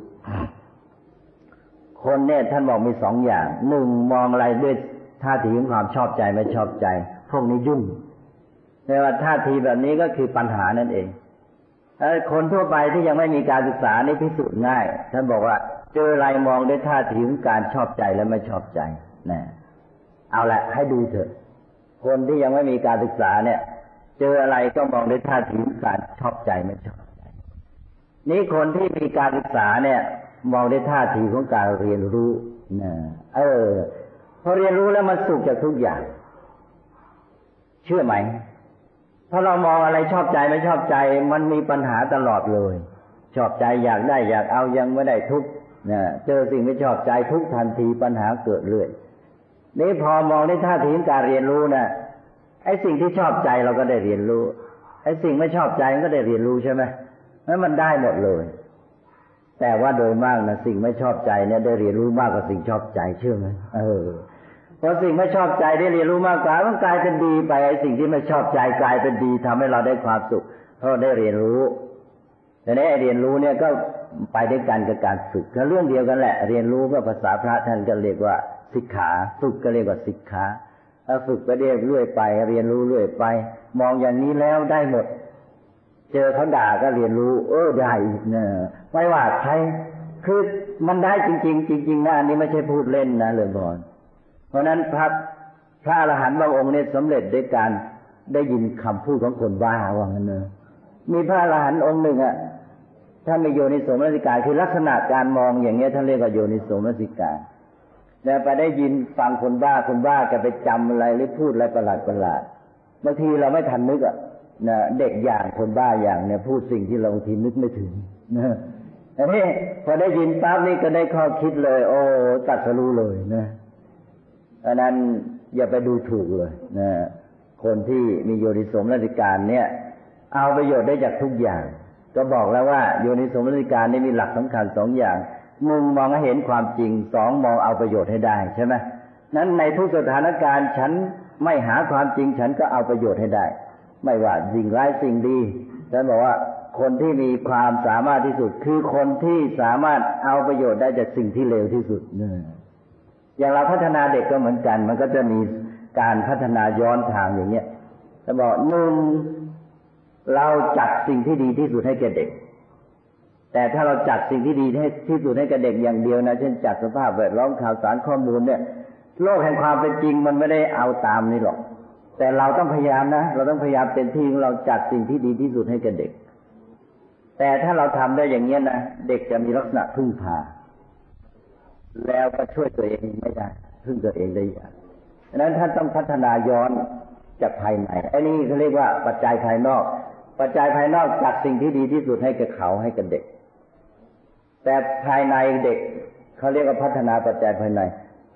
คนเนี่ยท่านบอกมีสองอย่างหนึ่งมองอะไรด้วยท่าทีของความชอบใจไม่ชอบใจพวกนี้ยุ่งแต่ว่าท่าทีแบบนี้ก็คือปัญหานั่นเองคนทั่วไปที่ยังไม่มีการศึกษานี่พิสูจน์ง่ายท่านบอกว่าเจออะไรมองด้วยท่าทีของการชอบใจและไม่ชอบใจนะเอาละให้ดูเถอะคนที่ยังไม่มีการศึกษาเนี่ยเจออะไรก็มองด้วยท่าทีของการชอบใจไม่ชอบใจนี่คนที่มีการศึกษาเนี่ยมองด้วยท่าทีของการเรียนรู้นะพอเรียนรู้แล้วมันสุขจากทุกอย่างเชื่อไหมถ้าเรามองอะไรชอบใจไม่ชอบใจมันมีปัญหาตลอดเลยชอบใจอยากได้อยากเอายังไม่ได้ทุกนะเจอสิ่งไม่ชอบใจทุกทันทีปัญหาเกิดเรื่อยนี่พอมองในท่าทีของการเรียนรู้นะไอ้สิ่งที่ชอบใจเราก็ได้เรียนรู้ไอ้สิ่งไม่ชอบใจมันก็ได้เรียนรู้ใช่ไหมแล้วมันได้หมดเลยแต่ว่าโดยมากนะสิ่งไม่ชอบใจเนี่ยได้เรียนรู้มากกว่าสิ่งชอบใจเชื่อไหมพอสิ่งไม่ชอบใจได้เรียนรู้มากกว่ามันกลายเป็นดีไปไอ้สิ่งที่ไม่ชอบใจกลายเป็นดีทำให้เราได้ความสุขเพราะได้เรียนรู้แต่ในเรียนรู้เนี่ยก็ไปด้วยกันกับการฝึกก็เรื่องเดียวกันแหละเรียนรู้ก็ภาษาพระท่านก็เรียกว่าศิกขาฝึกก็เรียกว่าศิกขาถ้าฝึกไปเรื่อยไปเรียนรู้เรื่อยไปมองอย่างนี้แล้วได้หมดเจอเขาด่าก็เรียนรู้ได้เนี่ยไม่ว่าใครคือมันได้จริงๆจริงๆนะอันนี้ไม่ใช่พูดเล่นนะเลยบอลเพราะนั้นพระอรหันต์บางองค์เนี่ยสำเร็จด้วยการได้ยินคำพูดของคนบ้าว่างั้นเนอะมีพระอรหันต์องค์หนึ่งอ่ะท่านมีโยนิโสมนสิการคือลักษณะการมองอย่างเงี้ยท่านเรียกว่าโยนิโสมนสิการแต่ไปได้ยินฟังคนบ้าจะไปจำอะไรหรือพูดอะไรประหลาดบางทีเราไม่ทันนึกอ่ะนะเด็กอย่างคนบ้าอย่างเนี่ยพูดสิ่งที่เราบางทีนึกไม่ถึงนะอันนี้พอได้ยินปั๊บนี่ก็ได้ข้อคิดเลยโอ้ตัดสรู้เลยนะอันนั้นอย่าไปดูถูกเลยนะคนที่มีโยนิโสมนสิการเนี่ยเอาประโยชน์ได้จากทุกอย่างก็บอกแล้วว่าโยนิโสมนสิการนี่มีหลักสำคัญสองอย่างหนึ่งมองให้เห็นความจริงสองมองเอาประโยชน์ให้ได้ใช่ไหมนั้นในทุกสถานการณ์ฉันไม่หาความจริงฉันก็เอาประโยชน์ให้ได้ไม่ว่าสิ่งร้ายสิ่งดีฉันบอกว่าคนที่มีความสามารถที่สุดคือคนที่สามารถเอาประโยชน์ได้จากสิ่งที่เลวที่สุดอย่างเราพัฒนาเด็กก็เหมือนกันมันก็จะมีการพัฒนาย้อนทางอย่างเงี้ยจะบอกหนึ่งเราจัดสิ่งที่ดีที่สุดให้แก่เด็กแต่ถ้าเราจัดสิ่งที่ดีที่สุดให้แก่เด็กอย่างเดียวนะเช่นจัดสภาพแวดล้อมข่าวสารข้อมูลเนี่ยโลกแห่งความเป็นจริงมันไม่ได้เอาตามนี่หรอกแต่เราต้องพยายามนะเราต้องพยายามเต็มที่ของเราจัดสิ่งที่ดีที่สุดให้แก่เด็กแต่ถ้าเราทำได้อย่างเงี้ยนะเด็กจะมีลักษณะพึ่งพาแล้วก็ช่วยตัวเองไม่ได้พึ่งตัวเองได้ยากฉะนั้นท่านต้องพัฒนาย้อนจากภายในไอ้นี่เขาเรียกว่าปัจจัยภายนอกปัจจัยภายนอกจัดสิ่งที่ดีที่สุดให้แก่เขาให้กับเด็กแต่ภายในเด็กเขาเรียกว่าพัฒนาปัจจัยภายใน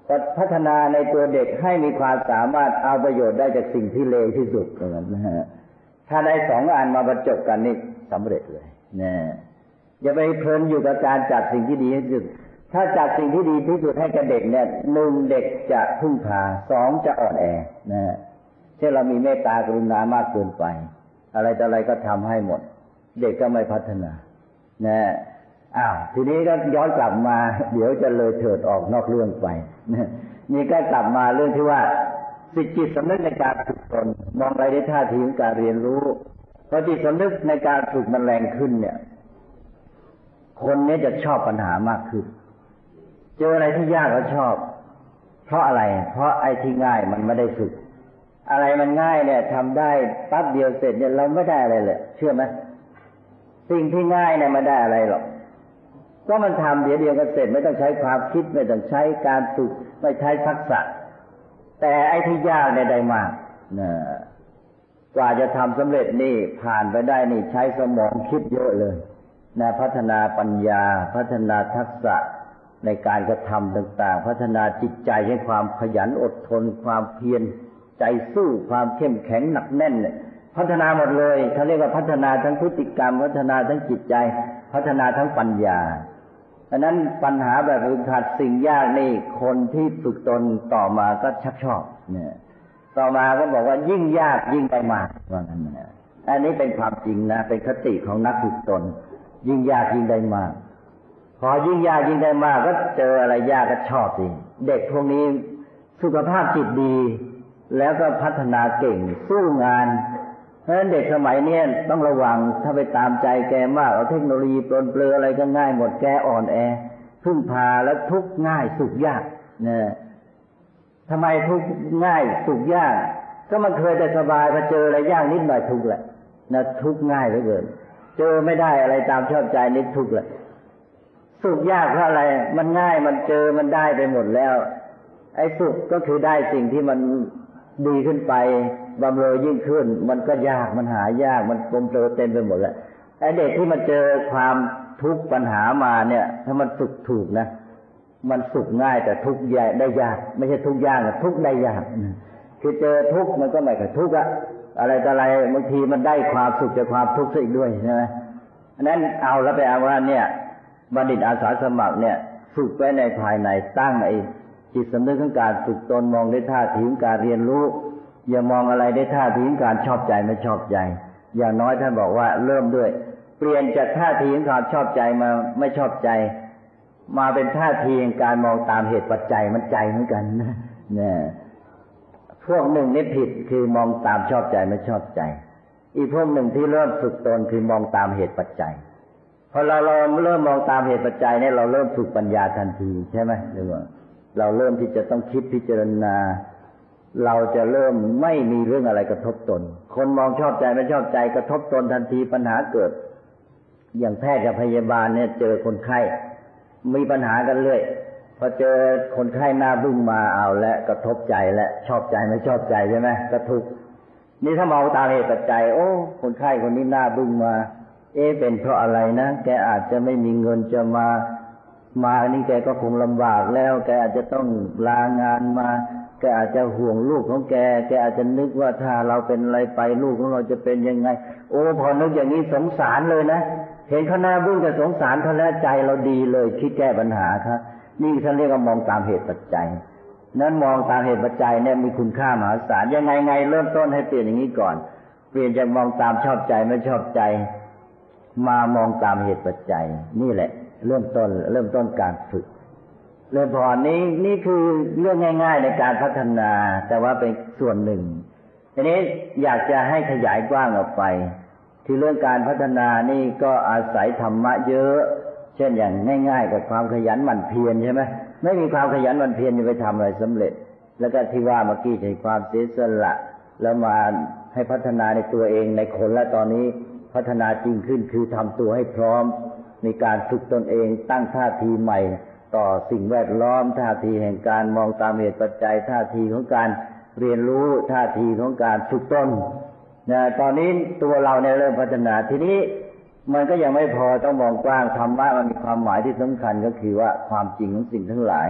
พัฒนาในตัวเด็กให้มีความสามารถเอาประโยชน์ได้จากสิ่งที่เลวที่สุดนะฮะถ้าได้สองอันมาบรรจบกันนี่สำเร็จเลยนะอย่าไปเพลินอยู่กับการจัดสิ่งที่ดีที่สุดถ้าจัดสิ่งที่ดีที่สุดให้กับเด็กเนี่ยหนึ่งเด็กจะพึ่งพาสองจะอ่อนแอนะเช่นเรามีเมตตากรุณามากเกินไปอะไรต่ออะไรก็ทำให้หมดเด็กก็ไม่พัฒนานะทีนี้ก็ย้อนกลับมาเดี๋ยวจะเลยเถิดออกนอกเรื่องไปนี่ก็กลับมาเรื่องที่ว่าจิตสำนึกในการฝึกตนมองอะไรในท่าทีของการเรียนรู้พอจิตสำนึกในการฝึกมันแรงขึ้นเนี่ยคนนี้จะชอบปัญหามากขึ้นเจออะไรที่ยากก็ชอบเพราะอะไรเพราะไอ้ที่ง่ายมันไม่ได้ฝึกอะไรมันง่ายเนี่ยทำได้ปั๊บเดียวเสร็จเนี่ยเราไม่ได้อะไรเลยเชื่อไหมสิ่งที่ง่ายเนี่ยไม่ได้อะไรหรอกก็มันทำเดี๋ยวก็เสร็จไม่ต้องใช้ความคิดไม่ต้องใช้การฝึกไม่ใช้ทักษะแต่ไอ้ที่ยากเนี่ยได้มากนะกว่าจะทำสำเร็จนี่ผ่านไปได้นี่ใช้สมองคิดเยอะเลยนะพัฒนาปัญญาพัฒนาทักษะในการกระทำต่างๆพัฒนาจิตใจให้ความขยันอดทนความเพียรใจสู้ความเข้มแข็งหนักแน่นเนี่ยพัฒนาหมดเลยเขาเรียกว่าพัฒนาทั้งพฤติกรรมพัฒนาทั้งจิตใจพัฒนาทั้งปัญญาดังนั้นปัญหาแบบฝึกหัดสิ่งยากนี่คนที่ฝึกตนต่อมาก็ชักชอบเนี่ยต่อมาก็บอกว่ายิ่งยากยิ่งได้มากว่างั้นนะอันนี้เป็นความจริงนะเป็นคติของนักฝึกตนยิ่งยากยิ่งได้มากพอยิ่งยากยิ่งได้มากก็เจออะไรยากก็ชอบสิเด็กพวกนี้สุขภาพจิตดีแล้วก็พัฒนาเก่งสู้งานเพราะฉะนั้นเด็กสมัยนี้ต้องระวังถ้าไปตามใจแกมากเอาเทคโนโลยีปลนเปลืออะไรก็ง่ายหมดแกอ่อนแอพึ่งพาแล้วทุกข์ง่ายสุขยากเนี่ยทำไมทุกข์ง่ายสุขยากก็มันเคยแต่สบายพอเจออะไรยากนิดหน่อยทุกข์แหละนะทุกข์ง่ายเหลือเกินเจอไม่ได้อะไรตามชอบใจนิดทุกข์แหละสุขยากเพราะอะไรมันง่ายมันเจอมันได้ไปหมดแล้วไอ้สุขก็คือได้สิ่งที่มันดีขึ้นไปบำเรอยิ่งขึ้นมันก็ยากมันหายากมันกลมเกลียวเต็มไปหมดแล้วไอ้เด็กที่มันเจอความทุกข์ปัญหามาเนี่ยถ้ามันฝึกถูกนะมันสุขง่ายแต่ทุกข์ใหญ่ได้ยากไม่ใช่ทุกข์ยากทุกข์ได้ยากคือเจอทุกข์มันก็ไม่ค่อยทุกข์อะอะไรต่ออะไรบางทีมันได้ความสุขจากความทุกข์ซะอีกด้วยใช่ไหมอันนั้นเอาแล้วไปเอาว่าเนี่ยบัณฑิตอาสาสมัครเนี่ยฝึกไว้ในภายในตั้งไอ้จิตสำนึกของการฝึกตนมองได้ท่าทีของการเรียนรู้อย่ามองอะไรได้ท่าทีของการชอบใจไม่ชอบใจอย่างน้อยท่านบอกว่าเริ่มด้วยเปลี่ยนจากท่าทีของความชอบใจมาไม่ชอบใจมาเป็นท่าทีของการมองตามเหตุปัจจัยมันใจเหมือนกันนะเนี่ยพวกหนึ่งนี่ผิดคือมองตามชอบใจไม่ชอบใจอีกพวกหนึ่งที่เริ่มฝึกตนคือมองตามเหตุปัจจัยพอเราเริ่มมองตามเหตุปัจจัยเนี่ยเราเริ่มฝึกปัญญาทันทีใช่ไหมหรือว่าเราเริ่มที่จะต้องคิดพิจารณาเราจะเริ่มไม่มีเรื่องอะไรกระทบตนคนมองชอบใจไม่ชอบใจกระทบตนทันทีปัญหาเกิดอย่างแพทย์กับพยาบาลเนี่ยเจอคนไข้มีปัญหากันเรื่อยพอเจอคนไข้หน้าบึ้งมาเอาและกระทบใจและชอบใจไม่ชอบใจใช่ไหมก็ทุกข์นี่ถ้ามองตามเหตุปัจจัยโอ้คนไข้คนนี้หน้าบึ้งมาเป็นเพราะอะไรนะแกอาจจะไม่มีเงินจะมานี่แกก็คงลำบากแล้วแกอาจจะต้องลางานมาแกอาจจะห่วงลูกของแกอาจจะนึกว่าถ้าเราเป็นอะไรไปลูกของเราจะเป็นยังไงโอ้พอนึกอย่างนี้สงสารเลยนะเห็นเขาหน้าบึ้งก็สงสารเขาแล้วใจเราดีเลยคิดแก้ปัญหาครับนี่ท่านเรียกว่ามองตามเหตุปัจจัยนั้นมองตามเหตุปัจจัยเนี่ยมีคุณค่ามหาศาลยังไงเริ่มต้นให้เปลี่ยนอย่างนี้ก่อนเปลี่ยนจากมองตามชอบใจไม่ชอบใจมามองตามเหตุปัจจัยนี่แหละเริ่มต้นการฝึกเลยพอนี่คือเรื่องง่ายๆในการพัฒนาแต่ว่าเป็นส่วนหนึ่งทีนี้อยากจะให้ขยายกว้างออกไปที่เรื่องการพัฒนานี่ก็อาศัยธรรมะเยอะเช่นอย่างง่ายๆกับความขยันหมั่นเพียรใช่ไหมไม่มีความขยันหมั่นเพียรจะไปทำอะไรสำเร็จแล้วก็ที่ว่าเมื่อกี้ใช้ความเสียสละแล้วมาให้พัฒนาในตัวเองในคนและตอนนี้พัฒนาจริงขึ้นคือทำตัวให้พร้อมในการฝึกตนเองตั้งท่าทีใหม่ต่อสิ่งแวดล้อมท่าทีแห่งการมองตามเหตุปัจจัยท่าทีของการเรียนรู้ท่าทีของการฝึกตนตอนนี้ตัวเราเนี่ยเริ่มพัฒนาทีนี้มันก็ยังไม่พอต้องมองกว้างธรรมะมันมีความหมายที่สำคัญก็คือว่าความจริงของสิ่งทั้งหลาย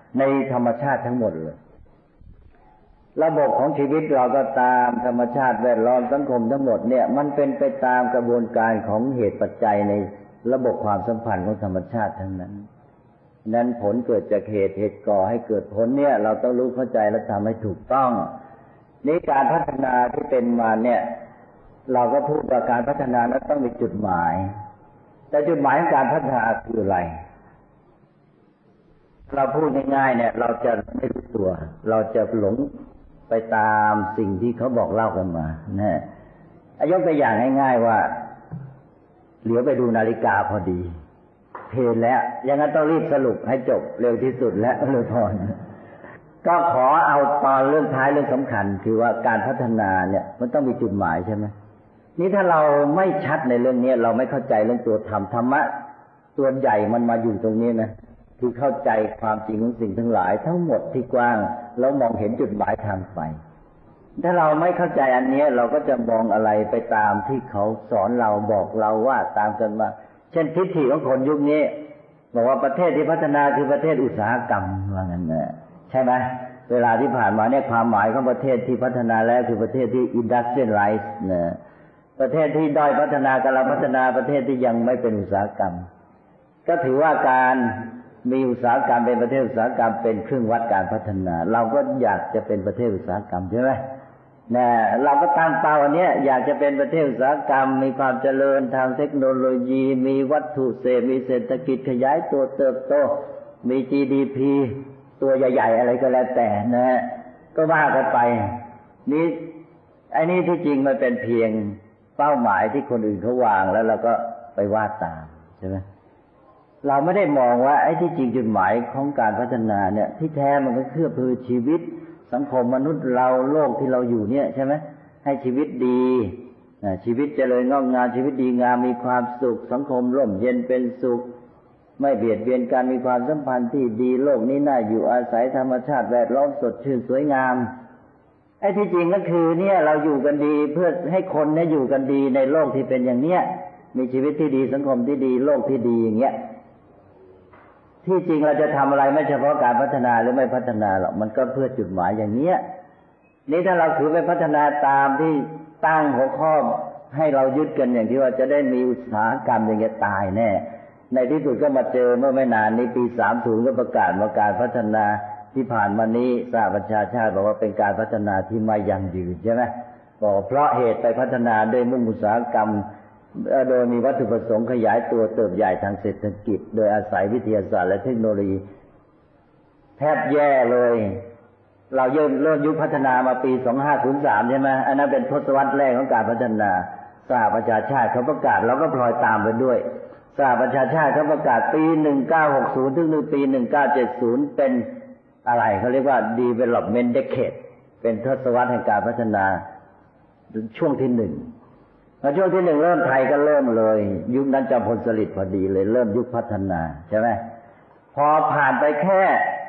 ในธรรมชาติทั้งหมดเลยระบบของชีวิตเราก็ตามธรรมชาติแวดล้อมสังคมทั้งหมดเนี่ยมันเป็นไปตามกระบวนการของเหตุปัจจัยในระบบความสัมพันธ์ของธรรมชาติทั้งนั้นนั้นผลเกิดจากเหตุก่อให้เกิดผลเนี่ยเราต้องรู้เข้าใจและทำให้ถูกต้องนี่การพัฒนาที่เป็นมาเนี่ยเราก็พูดว่าการพัฒนานั้นต้องมีจุดหมายแต่จุดหมายของการพัฒนาคืออะไรเราพูดง่ายๆเนี่ยเราจะไม่รู้ตัวเราจะหลงไปตามสิ่งที่เขาบอกเล่ากันมานะยกตัวอย่างง่ายๆว่าเหลียวไปดูนาฬิกาพอดีเพลแล้วอย่างนั้นต้องรีบสรุปให้จบเร็วที่สุดและเลยพรก็ขอเอาตอนเรื่องท้ายเรื่องสำคัญคือว่าการพัฒนาเนี่ยมันต้องมีจุดหมายใช่ไหมนี่ถ้าเราไม่ชัดในเรื่องนี้เราไม่เข้าใจเรื่องตัวธรรมะตัวใหญ่มันมาอยู่ตรงนี้นะคือเข้าใจความจริงของสิ่งทั้งหลายทั้งหมดที่กว้างแล้วมองเห็นจุดหมายทางไปถ้าเราไม่เข้าใจอันนี้เราก็จะมองอะไรไปตามที่เขาสอนเราบอกเราว่าตามกันมาเช่นทิฏฐิของคนยุคนี้บอกว่าประเทศที่พัฒนาคือประเทศอุตสาหกรรมว่างั้นนะใช่ไหมเวลาที่ผ่านมาเนี่ยความหมายของประเทศที่พัฒนาแล้วคือประเทศที่ industrialize นะประเทศที่ด้อยพัฒนากำลังพัฒนาประเทศที่ยังไม่เป็นอุตสาหกรรมก็ถือว่าการมีอุตสาหกรรมเป็นประเทศอุตสาหกรรมเป็นเครื่องวัดการพัฒนาเราก็อยากจะเป็นประเทศอุตสาหกรรมใช่ไหมนะเราก็ตั้งเป้าอันนี้อยากจะเป็นประเทศอุตสาหกรรมมีความเจริญทางเทคโนโลยีมีวัตถุเสพมีเศรษฐกิจขยายตัวเติบโตมี GDP ตัวใหญ่ๆอะไรก็แล้วแต่นะก็ว่ากันไปนี่ไอ้นี่ที่จริงมันเป็นเพียงเป้าหมายที่คนอื่นเขาวางแล้วเราก็ไปวาดตามใช่ไหมเราไม่ได้มองว่าไอ้ที่จริงจุดหมายของการพัฒนาเนี่ยที่แท้มันก็คือเพื่อชีวิตสังคมมนุษย์เราโลกที่เราอยู่เนี่ยใช่ไหมให้ชีวิตดีชีวิตเจริญงอกงามชีวิตดีงามมีความสุขสังคมร่มเย็นเป็นสุขไม่เบียดเบียนกันมีความสัมพันธ์ที่ดีโลกนี้น่าอยู่อาศัยธรรมชาติแวดล้อมสดชื่นสวยงามไอ้ที่จริงก็คือเนี่ยเราอยู่กันดีเพื่อให้คนเนี่ยอยู่กันดีในโลกที่เป็นอย่างเนี้ยมีชีวิตที่ดีสังคมที่ดีโลกที่ดีอย่างเงี้ยที่จริงเราจะทำอะไรไม่เฉพาะการพัฒนาหรือไม่พัฒนาหรอกมันก็เพื่อจุดหมายอย่างเนี้ยนี่ถ้าเราถือไปพัฒนาตามที่ตั้งหัวข้อให้เรายึดกันอย่างที่ว่าจะได้มีอุตสาหกรรมอย่างเงี้ยตายแน่ในที่สุดก็มาเจอเมื่อไม่นานนี้ปี30ก็ประกาศว่าการพัฒนาที่ผ่านมานี้สหประชาชาติบอกว่าเป็นการพัฒนาที่ไม่ยั่งยืนใช่ไหมบอกเพราะเหตุไปพัฒนาด้วยมุ่งอุตสาหกรรมโดยมีวัตถุประสงค์ขยายตัวเติบใหญ่ทางเศรษฐกิจโดยอาศัยวิทยาศาสตร์และเทคโนโลยีแทบแย่เลยเราเริ่มยุคพัฒนามาปี2503ใช่ไหมอันนั้นเป็นทศวรรษแรกของการพัฒนาสหประชาชาติเขาประกาศเราก็พลอยตามไปด้วยสหประชาชาติเขาประกาศปี1960ถึงปี1970เป็นอะไรเขาเรียกว่า development decade เป็นทศวรรษแห่งการพัฒนาช่วงที่1แล้วช่วงที่1เริ่มไทยก็เริ่มเลยยุคนั้นจอมพลสฤษดิ์พอดีเลยเริ่มยุคพัฒนาใช่ไหมพอผ่านไปแค่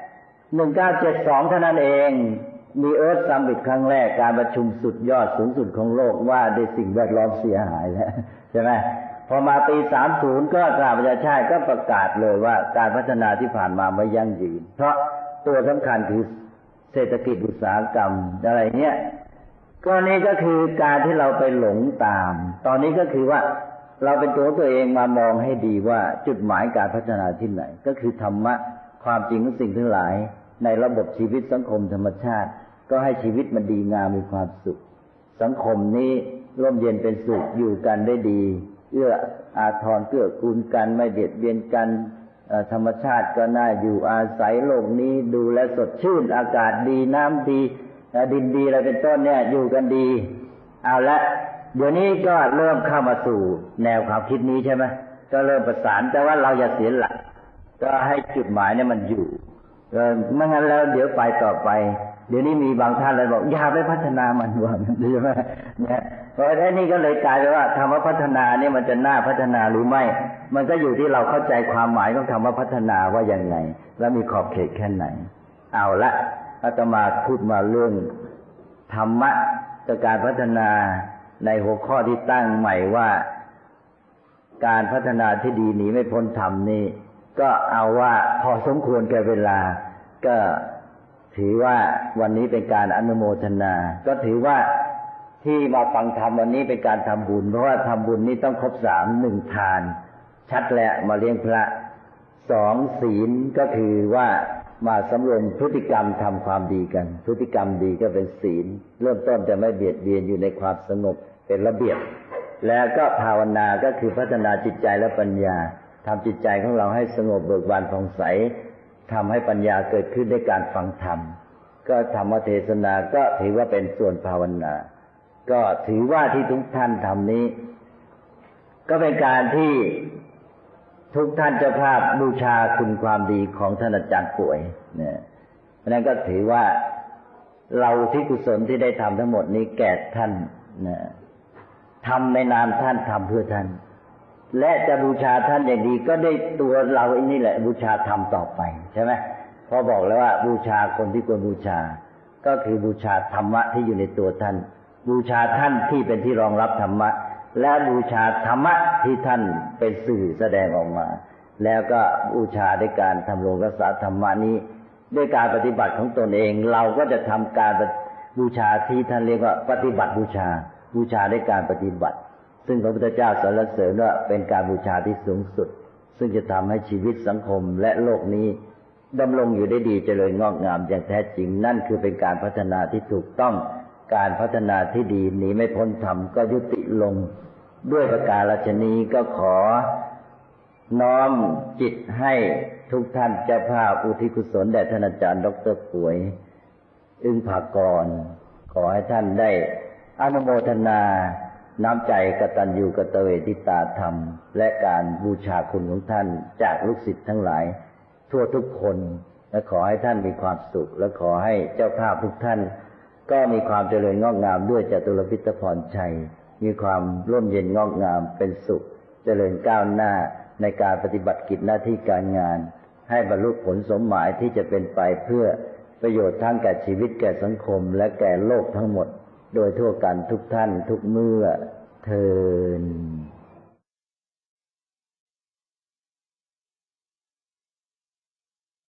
1972เท่านั้นเองมีเอิร์ธซัมมิตครั้งแรกการประชุมสุดยอดสูงสุดของโลกว่าด้วยสิ่งแวดล้อมเสียหายแล้วใช่ไหมพอมาปี30ก็สหประชาชาติก็ประกาศเลยว่าการพัฒนาที่ผ่านมาไม่ยั่งยืนเพราะตัวสำคัญคือเศรษฐกิจอุตสาหกรรมอะไรเงี้ยก็นี่ก็คือการที่เราไปหลงตามตอนนี้ก็คือว่าเราเป็นตัวเองมามองให้ดีว่าจุดหมายการพัฒนาที่ไหนก็คือธรรมะความจริงของสิ่งทั้งหลายในระบบชีวิตสังคมธรรมชาติก็ให้ชีวิตมันดีงามมีความสุขสังคมนี้ร่มเย็นเป็นสุขอยู่กันได้ดีเอื้ออาทรเกื้อกูลกันไม่เบียดเบียนกันธรรมชาติก็น่าอยู่อาศัยโลกนี้ดูแลสดชื่นอากาศดีน้ำดีดินดีอะไรเป็นต้นเนี่ยอยู่กันดีเอาละเดี๋ยวนี้ก็เริ่มเข้ามาสู่แนวความคิดนี้ใช่ไหมก็เริ่มประสานแต่ว่าเราอย่าเสียหลักก็ให้จุดหมายเนี่ยมันอยู่ไม่งั้นแล้วเดี๋ยวไปต่อไปเดี๋ยวนี้มีบางท่านเลยบอกอย่าไปพัฒนามันว่าใช่ไหมเนี่ยเพราะไอ้นี่ก็เลยกลายเป็นว่าคำว่าพัฒนาเนี่ยมันจะน่าพัฒนาหรือไม่มันก็อยู่ที่เราเข้าใจความหมายของคำว่าพัฒนาว่าอย่างไงและมีขอบเขตแค่ไหนเอาละอาตมาพูดมาเรื่องธรรมะกับการพัฒนาในหัวข้อที่ตั้งใหม่ว่าการพัฒนาที่ดีหนีไม่พ้นธรรมนี่ก็เอาว่าพอสมควรแก่เวลาก็ถือว่าวันนี้เป็นการอนุโมทนาก็ถือว่าที่มาฟังธรรมวันนี้เป็นการทำบุญเพราะว่าทำบุญนี้ต้องครบ3 1ทานชัดแล้วมาเลี้ยงพระ2ศีลก็คือว่ามาสำรวมพฤติกรรมทำความดีกันพฤติกรรมดีก็เป็นศีลเริ่มต้นจะไม่เบียดเบียนอยู่ในความสงบเป็นระเบียบแล้วก็ภาวนาก็คือพัฒนาจิตใจและปัญญาทำจิตใจของเราให้สงบเบิกบานผ่องใสทำให้ปัญญาเกิดขึ้นด้วยการฟังธรรมก็ธรรมเทศนาก็ถือว่าเป็นส่วนภาวนาก็ถือว่าที่ทุกท่านทำนี้ก็เป็นการที่ทุกท่านเจ้าภาพบูชาคุณความดีของท่านอาจารย์ป่วยเนี่ยเพราะนั้นก็ถือว่าเราที่กุศลที่ได้ทำทั้งหมดนี้แก่ท่านนะทำในนามท่านทำเพื่อท่านและจะบูชาท่านอย่างดีก็ได้ตัวเราเองนี่แหละบูชาธรรมต่อไปใช่ไหมพอบอกแล้วว่าบูชาคนที่ควรบูชาก็คือบูชาธรรมะที่อยู่ในตัวท่านบูชาท่านที่เป็นที่รองรับธรรมะและบูชาธรรมะที่ท่านเป็นสื่อแสดงออกมาแล้วก็บูชาด้วยการทำรงรักษาธรรมะนี้ด้วยการปฏิบัติของตนเองเราก็จะทำการบูชาที่ท่านเรียกว่าปฏิบัติบูชาบูชาด้วยการปฏิบัติซึ่งพระพุทธเจ้าสรรเสริญว่าเป็นการบูชาที่สูงสุดซึ่งจะทำให้ชีวิตสังคมและโลกนี้ดำรงอยู่ได้ดีเจริญงอกงามอย่างแท้จริงนั่นคือเป็นการพัฒนาที่ถูกต้องการพัฒนาที่ดีหนีไม่พ้นธรรมก็ยุติลงด้วยประการฉะนี้ก็ขอน้อมจิตให้ทุกท่านเจ้าภาพอุทิศกุศลแด่ท่านอาจารย์ดร.ป่วยอึ้งภากรขอให้ท่านได้อนุโมทนาน้ำใจกตัญญูกตเวทิตาธรรมและการบูชาคุณของท่านจากลูกศิษย์ทั้งหลายทั่วทุกคนและขอให้ท่านมีความสุขและขอให้เจ้าภาพทุกท่านก็มีความเจริญงอกงามด้วยจตุรพิทพรชัยมีความร่มเย็นงอกงามเป็นสุขเจริญก้าวหน้าในการปฏิบัติกิจหน้าที่การงานให้บรรลุผลสมหมายที่จะเป็นไปเพื่อประโยชน์ทั้งแก่ชีวิตแก่สังคมและแก่โลกทั้งหมดโดยทั่วกันทุกท่านทุกเมื่อเทอญ